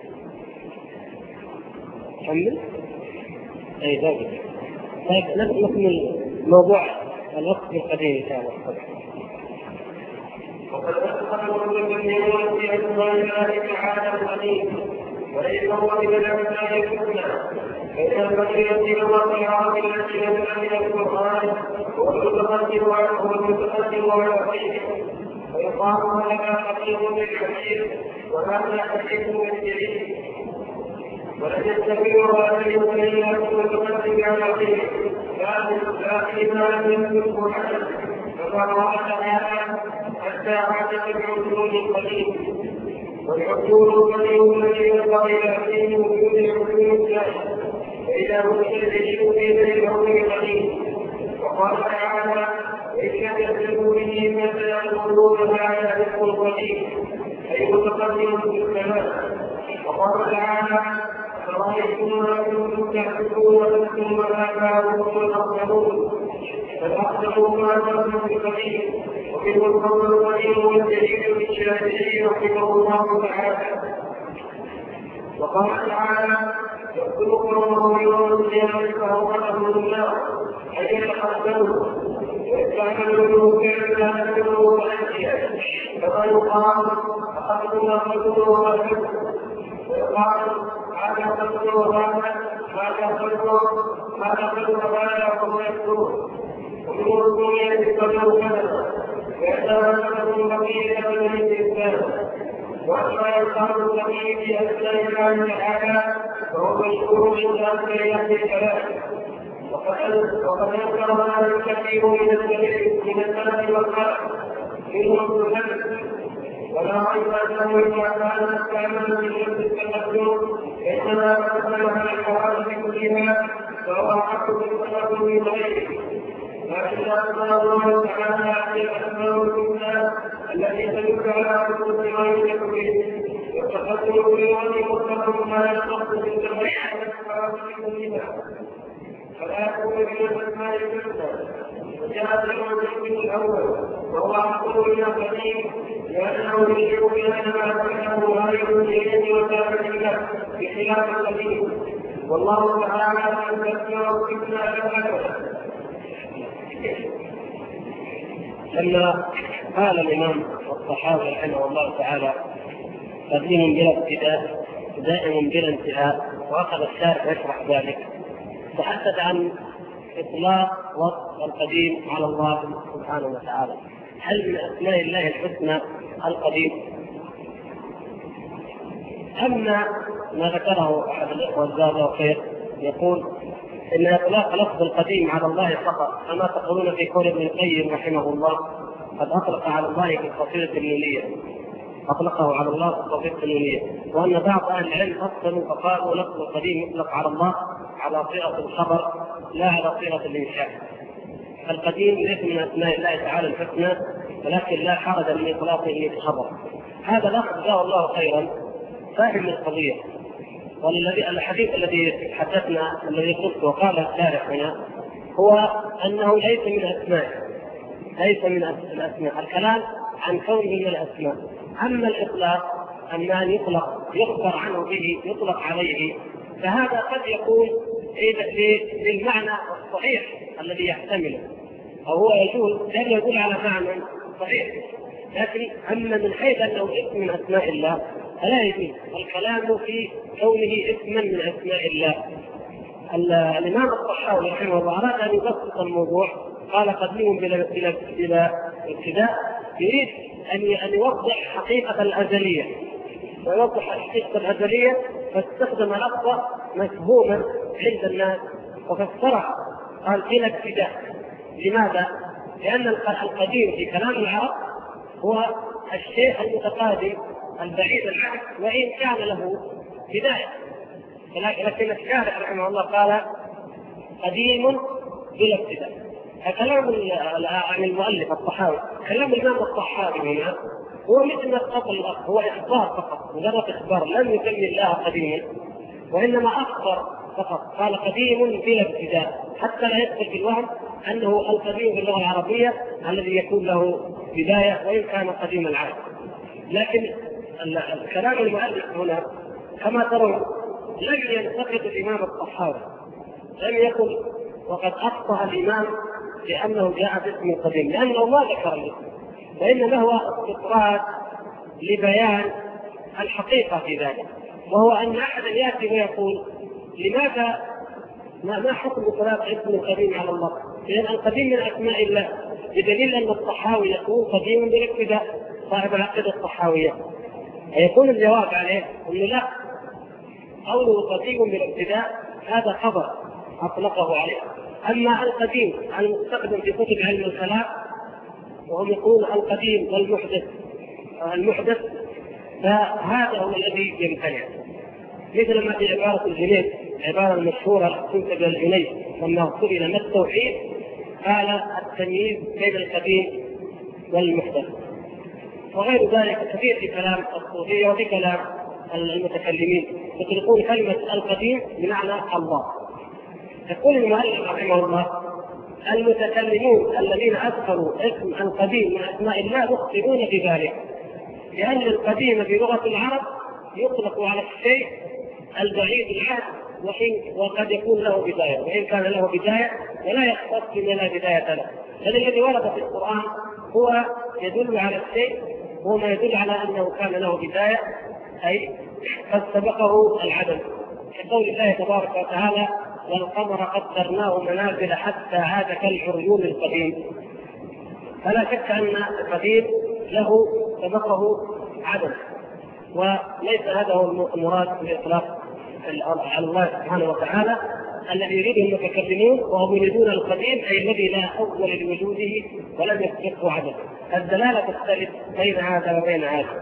كمل. أي ذلك. طيب نكمل موضوع الوقت القديم إن شاء الله. وقد أدخل المسلمون في أسماء الله تعالى القديم، وليس هو من الأسماء الحسنى، فإن البشرية والطيران التي نزل من القرآن هو المتقدم على غيره، ويقال هذا حقيق بالحديث وهذا حقيق بالدليل، ولم يستمر هذا إلا المتقدم على غيره، لكن ما لم يكن حدث، فقال الله تعالى حتى عاد بالعدول القديم، والعدول القديم الذي ينبغي فيه وجود العدول الثاني، فإذا هم يستدعون في العدول القديم. وقال تعالى إن يكذبوا به فسيقولون هذا ذكر القديم، أي متقدم في السماء. وقال تعالى فرأيتم ما كنتم تحسبون ثم آباؤكم الأقدمون، فالأقدمون ما كنتم بقديم، ومنه القول القديم والدليل للشافعي رحمه الله تعالى. وقال تعالى يقتلكم الله يوم القيامة فأوقفهم النار أن يتقدموا ويستعملوا كان يكونوا والأنبياء، كما يقال أخذوا أخذوا وأخذوا، ويقال هذا أخذوا وهذا وهم يكفرون. ومن الدنيا يتبعوا كذا ويتبعوا بقية من الإنسان. وأما يقال الذي في أسماء الله تعالى فهو مشهور عند أكثر أهل الكلام، وقد يذكر هذا الكثير من السلف والخلق منهم ابن حزم، ولا ريب أنه إذا كان مستعملا في شرط التقدم فإنما قدمها الحوادث كلها فهو أحق بالتقدم من غيره. لكن أسماء الله تعالى هي الأسماء الحسنى التي تدل على حدود ما يشرك به، والتقدم بالوجه مطلق ما يختص بالتقدم كلها، فلا يكون من الأسماء الحسنى. وجاء الحديث الأول وهو أحق من القديم لأنه يشرك بأنما فإنه غير اليد وثابت له بخلاف القديم، والله تعالى أن تذكر الحسنى أبدا. لما قال الإمام الصحابي رحمه الله تعالى قديم بلا ابتداء دائم بلا انتهاء، وأخذ الشارع يشرح ذلك، تحدث عن إطلاق وصف القديم على الله سبحانه وتعالى. هل من أسماء الله الحسنى القديم؟ أما ما ذكره أحد الإخوة جزاه الله خير يقول إن إطلاق لفظ القديم على الله فقط كما تقولون في قول ابن القيم رحمه الله قد أطلق على الله في القصيدة النونية، أطلقه على الله في القصيدة النونية، وأن بعض أهل العلم أفصلوا فقالوا لفظ القديم يطلق على الله على صيغة الخبر لا على صيغة الإنشاء. القديم ليس من أسماء الله تعالى الحسنى، ولكن لا حرج من إطلاقه الخبر. هذا لفظ جزاه الله خيرا فاهم القضية. والذي الحديث الذي حدثنا الذي قلت وقال الشارح هنا هو أنه ليس من الأسماء، الكلام عن كونه من الأسماء. أما الإطلاق أما أن يخبر عنه به يطلق عليه، فهذا قد يكون للمعنى الصحيح الذي يحتمله، أو هو يجوز لأن يدل على معنى صحيح. لكن أما من حيث أنه اسم من أسماء الله فلا يجوز الكلام في كونه اسما من أسماء الله. الإمام الطحاوي رحمه الله أراد أن يبسط الموضوع، قال قديم بلا ابتداء، يريد أن يوضح حقيقة الأزلية ويوضح الحقيقة الأزلية، فاستخدم لفظة مفهوما عند الناس وفسرها قال بلا ابتداء. لماذا؟ لأن القديم في كلام العرب هو الشيء المتقادم البعيد العهد وإن كان له بداية، لكن الشارع رحمه الله قال قديم بلا ابتداء، كلام المؤلف الطحاوي، كلام الإمام الطحاوي هنا هو مثل ما تفضل الأخ، هو إخبار فقط، مجرد إخبار، لم يسمي الله قديما، وإنما أخبر فقط، قال قديم بلا ابتداء، حتى لا يدخل في الوهم أنه القديم باللغة العربية الذي يكون له بداية وإن كان قديم العهد. لكن كلام المؤلف هنا كما ترون لم ينتقد الإمام الطحاوي، لم يكن وقد أخطأ الإمام لأنه جاء باسم قديم، لأنه ما ذكر الاسم، وإنما هو استطراد لبيان الحقيقة في ذلك، وهو أن أحدا يأتي ويقول لماذا ما حكم إطلاق اسم القديم على الله؟ لأن القديم من أسماء الله، بدليل أن الطحاوي يقول قديم بالابتداء، صاحب العقيدة الطحاوية، يكون الجواب عليه أنه لا، قوله قديم بالابتداء هذا خبر أطلقه عليه. أما القديم المستخدم في كتب علم الكلام وهم يقولون القديم والمحدث فهذا هو الذي يمتنع، مثل ما في عبارة الجنيد، عبارة المشهورة تنسب إلى الجنيد لما سئل ما التوحيد قال التمييز بين القديم والمحدث، وغير ذلك كثير في كلام الصوفية وفي كلام المتكلمين يطلقون كلمة القديم بمعنى الله. يقول المؤلف رحمه الله المتكلمون الذين أذكروا اسم القديم من أسماء الله يخطئون في ذلك، لأن القديم في لغة العرب يطلق على الشيء البعيد العهد وقد يكون له بداية، وإن كان له بداية ولا يختص بما لا بداية له. الذي ورد في القرآن هو يدل على الشيء، هو ما يدل على أنه كان له بداية، أي قد سبقه العدم، كقول الله تبارك وتعالى والقمر قدرناه منازل حتى عاد كالعرجون القديم. فلا شك أن القديم له سبقه عدم، وليس هذا هو المراد بالإطلاق على الله سبحانه وتعالى الذي يريده المتكلمون، وهم يريدون القديم أي الذي لا أول لوجوده ولم يسبقه عدم. الدلالة تختلف بين هذا وبين هذا.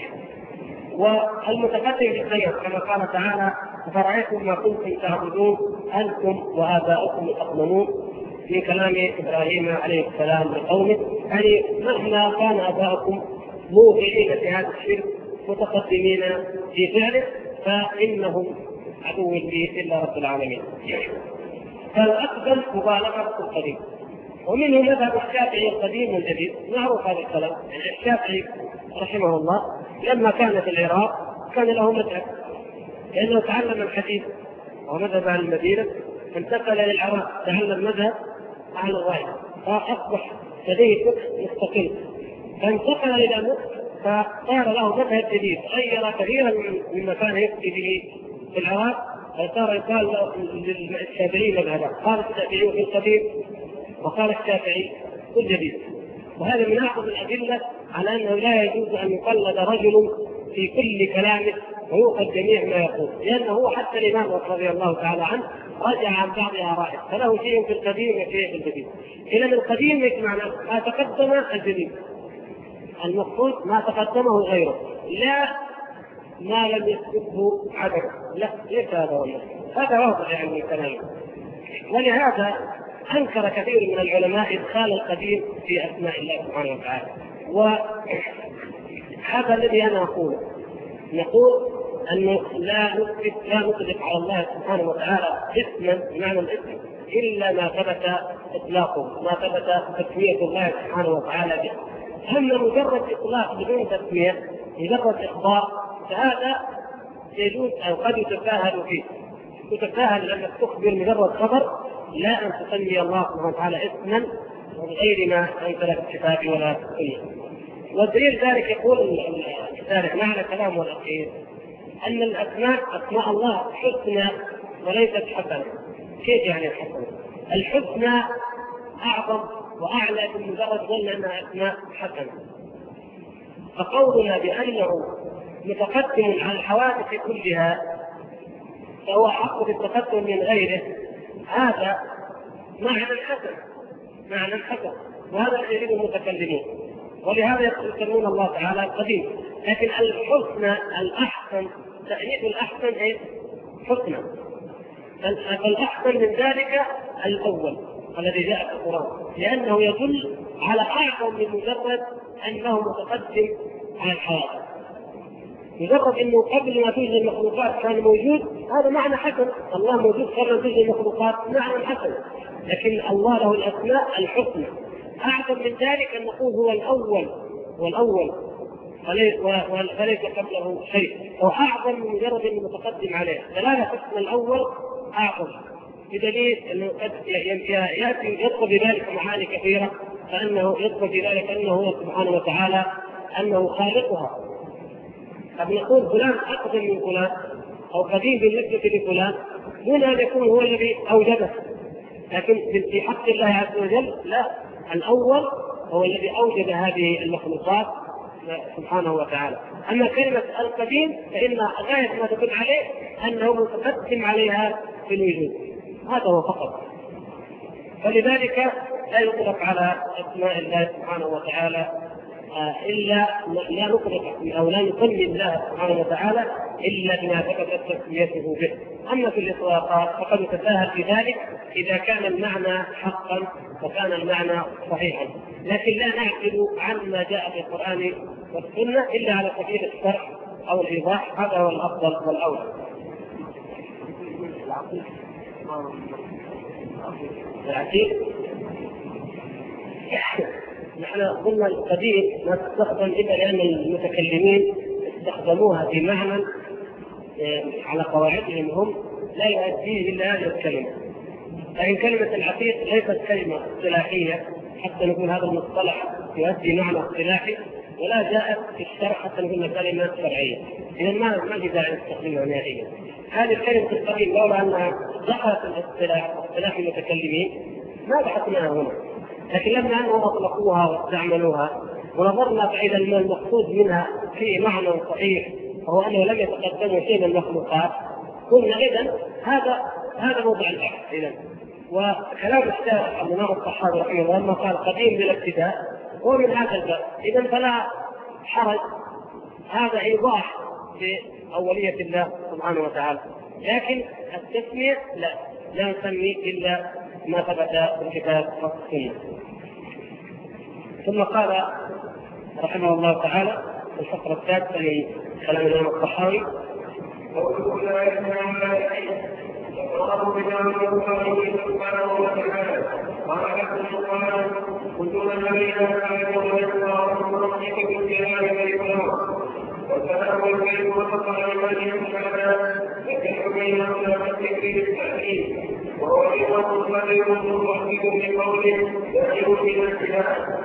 والمتقدم بالخير كما قال تعالى أفرأيتم ما كنتم تعبدون أنتم وآباؤكم الأقدمون في كلام إبراهيم عليه السلام لقومه، يعني مهما كان آباؤكم موقعين في هذا الشرك متقدمين في فعله فإنهم عدو لي إلا رب العالمين. فالأقدم مبالغة القديم، ومنه مذهب الشافعي القديم والجديد، معروف هذا الكلام. يعني الشافعي رحمه الله لما كان في العراق كان له مذهب، لأنه تعلم الحديث ومذهب أهل المدينة، انتقل للعراق تعلم مذهب أهل الراية، فأصبح لديه فقه مستقل، فانتقل إلى مصر فصار له مذهب جديد غير كثيرا مما كان يفتي به في العراق، فصار يقال للشافعي مذهبا، قال الشافعي في القديم وقال الشافعي في الجديد. وهذا من أعظم الأدلة على أنه لا يجوز أن يقلد رجل في كل كلامه ويؤخذ جميع ما يقول، لأنه حتى الإمام رضي الله تعالى عنه رجع عن بعض آرائه، فله شيء في القديم وشيء في الجديد. إذا القديم يجمع ما تقدم الجديد، المقصود ما تقدمه غيره، لا ما لم يسبقه عدم، لا ليس هذا هو، هذا واضح يعني كلامه. ولهذا أنكر كثير من العلماء إدخال القديم في أسماء الله سبحانه وتعالى، وهذا الذي أنا أقوله، نقول أنه لا نطلق على الله سبحانه وتعالى اسما بمعنى الاسم إلا ما ثبت إطلاقه، ما ثبت تسمية الله سبحانه وتعالى به. أما مجرد إطلاق بدون تسمية، مجرد إخبار، فهذا يجوز أو قد يتساهل فيه، تتساهل أنك تخبر مجرد خبر، لا أن تسمي الله سبحانه وتعالى اسما بغير ما أنزل في الكتاب ولا في السنة. والدليل ذلك يقول الشارح معنى كلامه الأخير أن الأسماء أسماء الله حسنى وليست حسنة. كيف يعني الحسنة؟ الحسنى أعظم وأعلى من مجرد ظن أنها أسماء حسنة. فقولنا بأنه متقدم على الحوادث كلها فهو حق بالتقدم من غيره، هذا معنى حسن، معنى حسن، وهذا يريد المتكلمين، ولهذا يسمون الله تعالى القديم. لكن الحسنى الأحسن، تأنيث الأحسن إيه؟ حسنى. فالأحسن من ذلك الأول، الذي جاء في القرآن، لأنه يدل على أعظم من مجرد أنه متقدم على الحياة. مجرد أنه قبل ما توجد المخلوقات كان موجود، هذا معنى حسن. الله موجود قبل ما توجد المخلوقات، معنى حسن. لكن الله له الأسماء الحسنى. أعظم من ذلك أن نقول هو الأول فليس قبله شيء، أو أعظم من مجرد أنه متقدم عليه. دلالة اسم الأول أعظم، بدليل أنه قد يأتي يطلب بذلك معاني كثيرة، فأنه يطلب بذلك أنه هو سبحانه وتعالى أنه خالقها. قد نقول فلان أقدم من فلان أو قديم بالنسبة لفلان دون أن يكون هو الذي أوجده، لكن في حق الله عز وجل لا، الأول هو الذي أوجد هذه المخلوقات سبحانه وتعالى. أما كلمة القديم فإن غاية ما تدل عليه أنه متقدم عليها في الوجود، هذا هو فقط. فلذلك لا يطلق على أسماء الله سبحانه وتعالى إلا لا نطلق أو لا نسمي الله سبحانه وتعالى إلا بما ثبتت تسميته به. أما في الإطلاقات فقد يتساهل في ذلك إذا كان المعنى حقا وكان المعنى صحيحا، لكن لا نعقل عما جاء في القرآن والسنة إلا على سبيل الشرح أو الإيضاح، هذا هو الأفضل والأولى. العتيق نحن قلنا القديم ما تستخدم إلا لأن المتكلمين استخدموها بمعنى على قواعدهم هم لا يؤديه إلا هذه الكلمة. لكن كلمة العتيق ليست كلمة اصطلاحية حتى نقول هذا المصطلح يؤدي معنى اصطلاحي، ولا جاءت في الشرح حتى نقول كلمة شرعية. إذا ما في داعي نستخدمها نهائيا. هذه الكلمة القديم لولا أنها دخلت اصطلاح المتكلمين ما بحثناها هنا، لكن لما أنهم أطلقوها واستعملوها ونظرنا فإذا المقصود منها في معنى صحيح وهو أنه لم يتقدموا شيء من المخلوقات، قلنا إذن هذا موضع البحث. إذن وكلام الشارع الإمام الطحاوي رحمه الله لما قال قديم بالابتداء هو من هذا الباب، إذن فلا حرج، هذا إيضاح بأولية الله سبحانه وتعالى. لكن التسمية لا نسمي إلا ما ثبت في الكتاب والسنة. ثم قال رحمه الله تعالى في الفقرة الثالثة من كلام الإمام الطحاوي: والكلام الكريم وفق على المال والشهادات يكشف بينهم لا التكفير التأكيد، وهو أيضا مبلغ محدد من قوله يجب في الابتداء.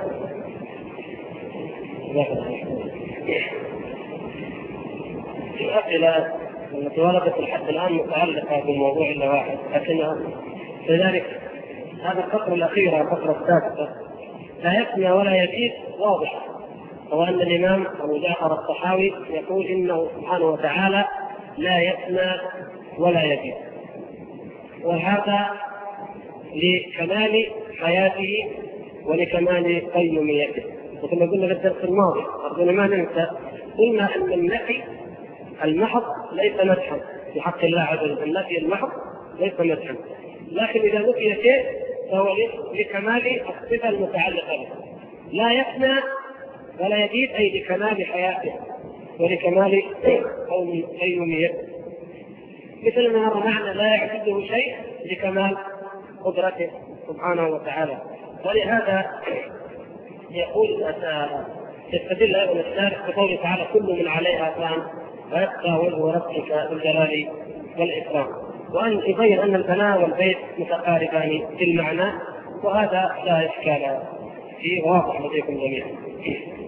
الأسئلة التي وردت الحد الآن متعلقة بالموضوع إلا واحد، لكنها لذلك هذا الفقرة الأخيرة الفقرة السادسة لا يفنى ولا يزيد واضحة، هو أن الإمام أبو جعفر الطحاوي يقول إنه سبحانه وتعالى لا يفنى ولا يزيد، وهذا لكمال حياته ولكمال قيوميته. وكما قلنا في الدرس الماضي أرجونا ما ننسى، قلنا أن النفي المحض ليس مدحا في حق الله عز وجل، النفي المحض ليس مدحا، لكن إذا نفي شيء فهو لكمال الصفة المتعلقة به. لا يفنى ولا يزيد أي لكمال حياته ولكمال قيوميته، مثل ما هذا معنى لا يعجزه شيء لكمال قدرته سبحانه وتعالى. ولهذا يقول يستدل أيضا الشارع بقوله تعالى: كل من عليها فان ويبقى وجه ربك ذو الجلال والإكرام، وأن يبين أن البناء والبيت متقاربان في المعنى، وهذا لا إشكال فيه واضح لديكم جميعا.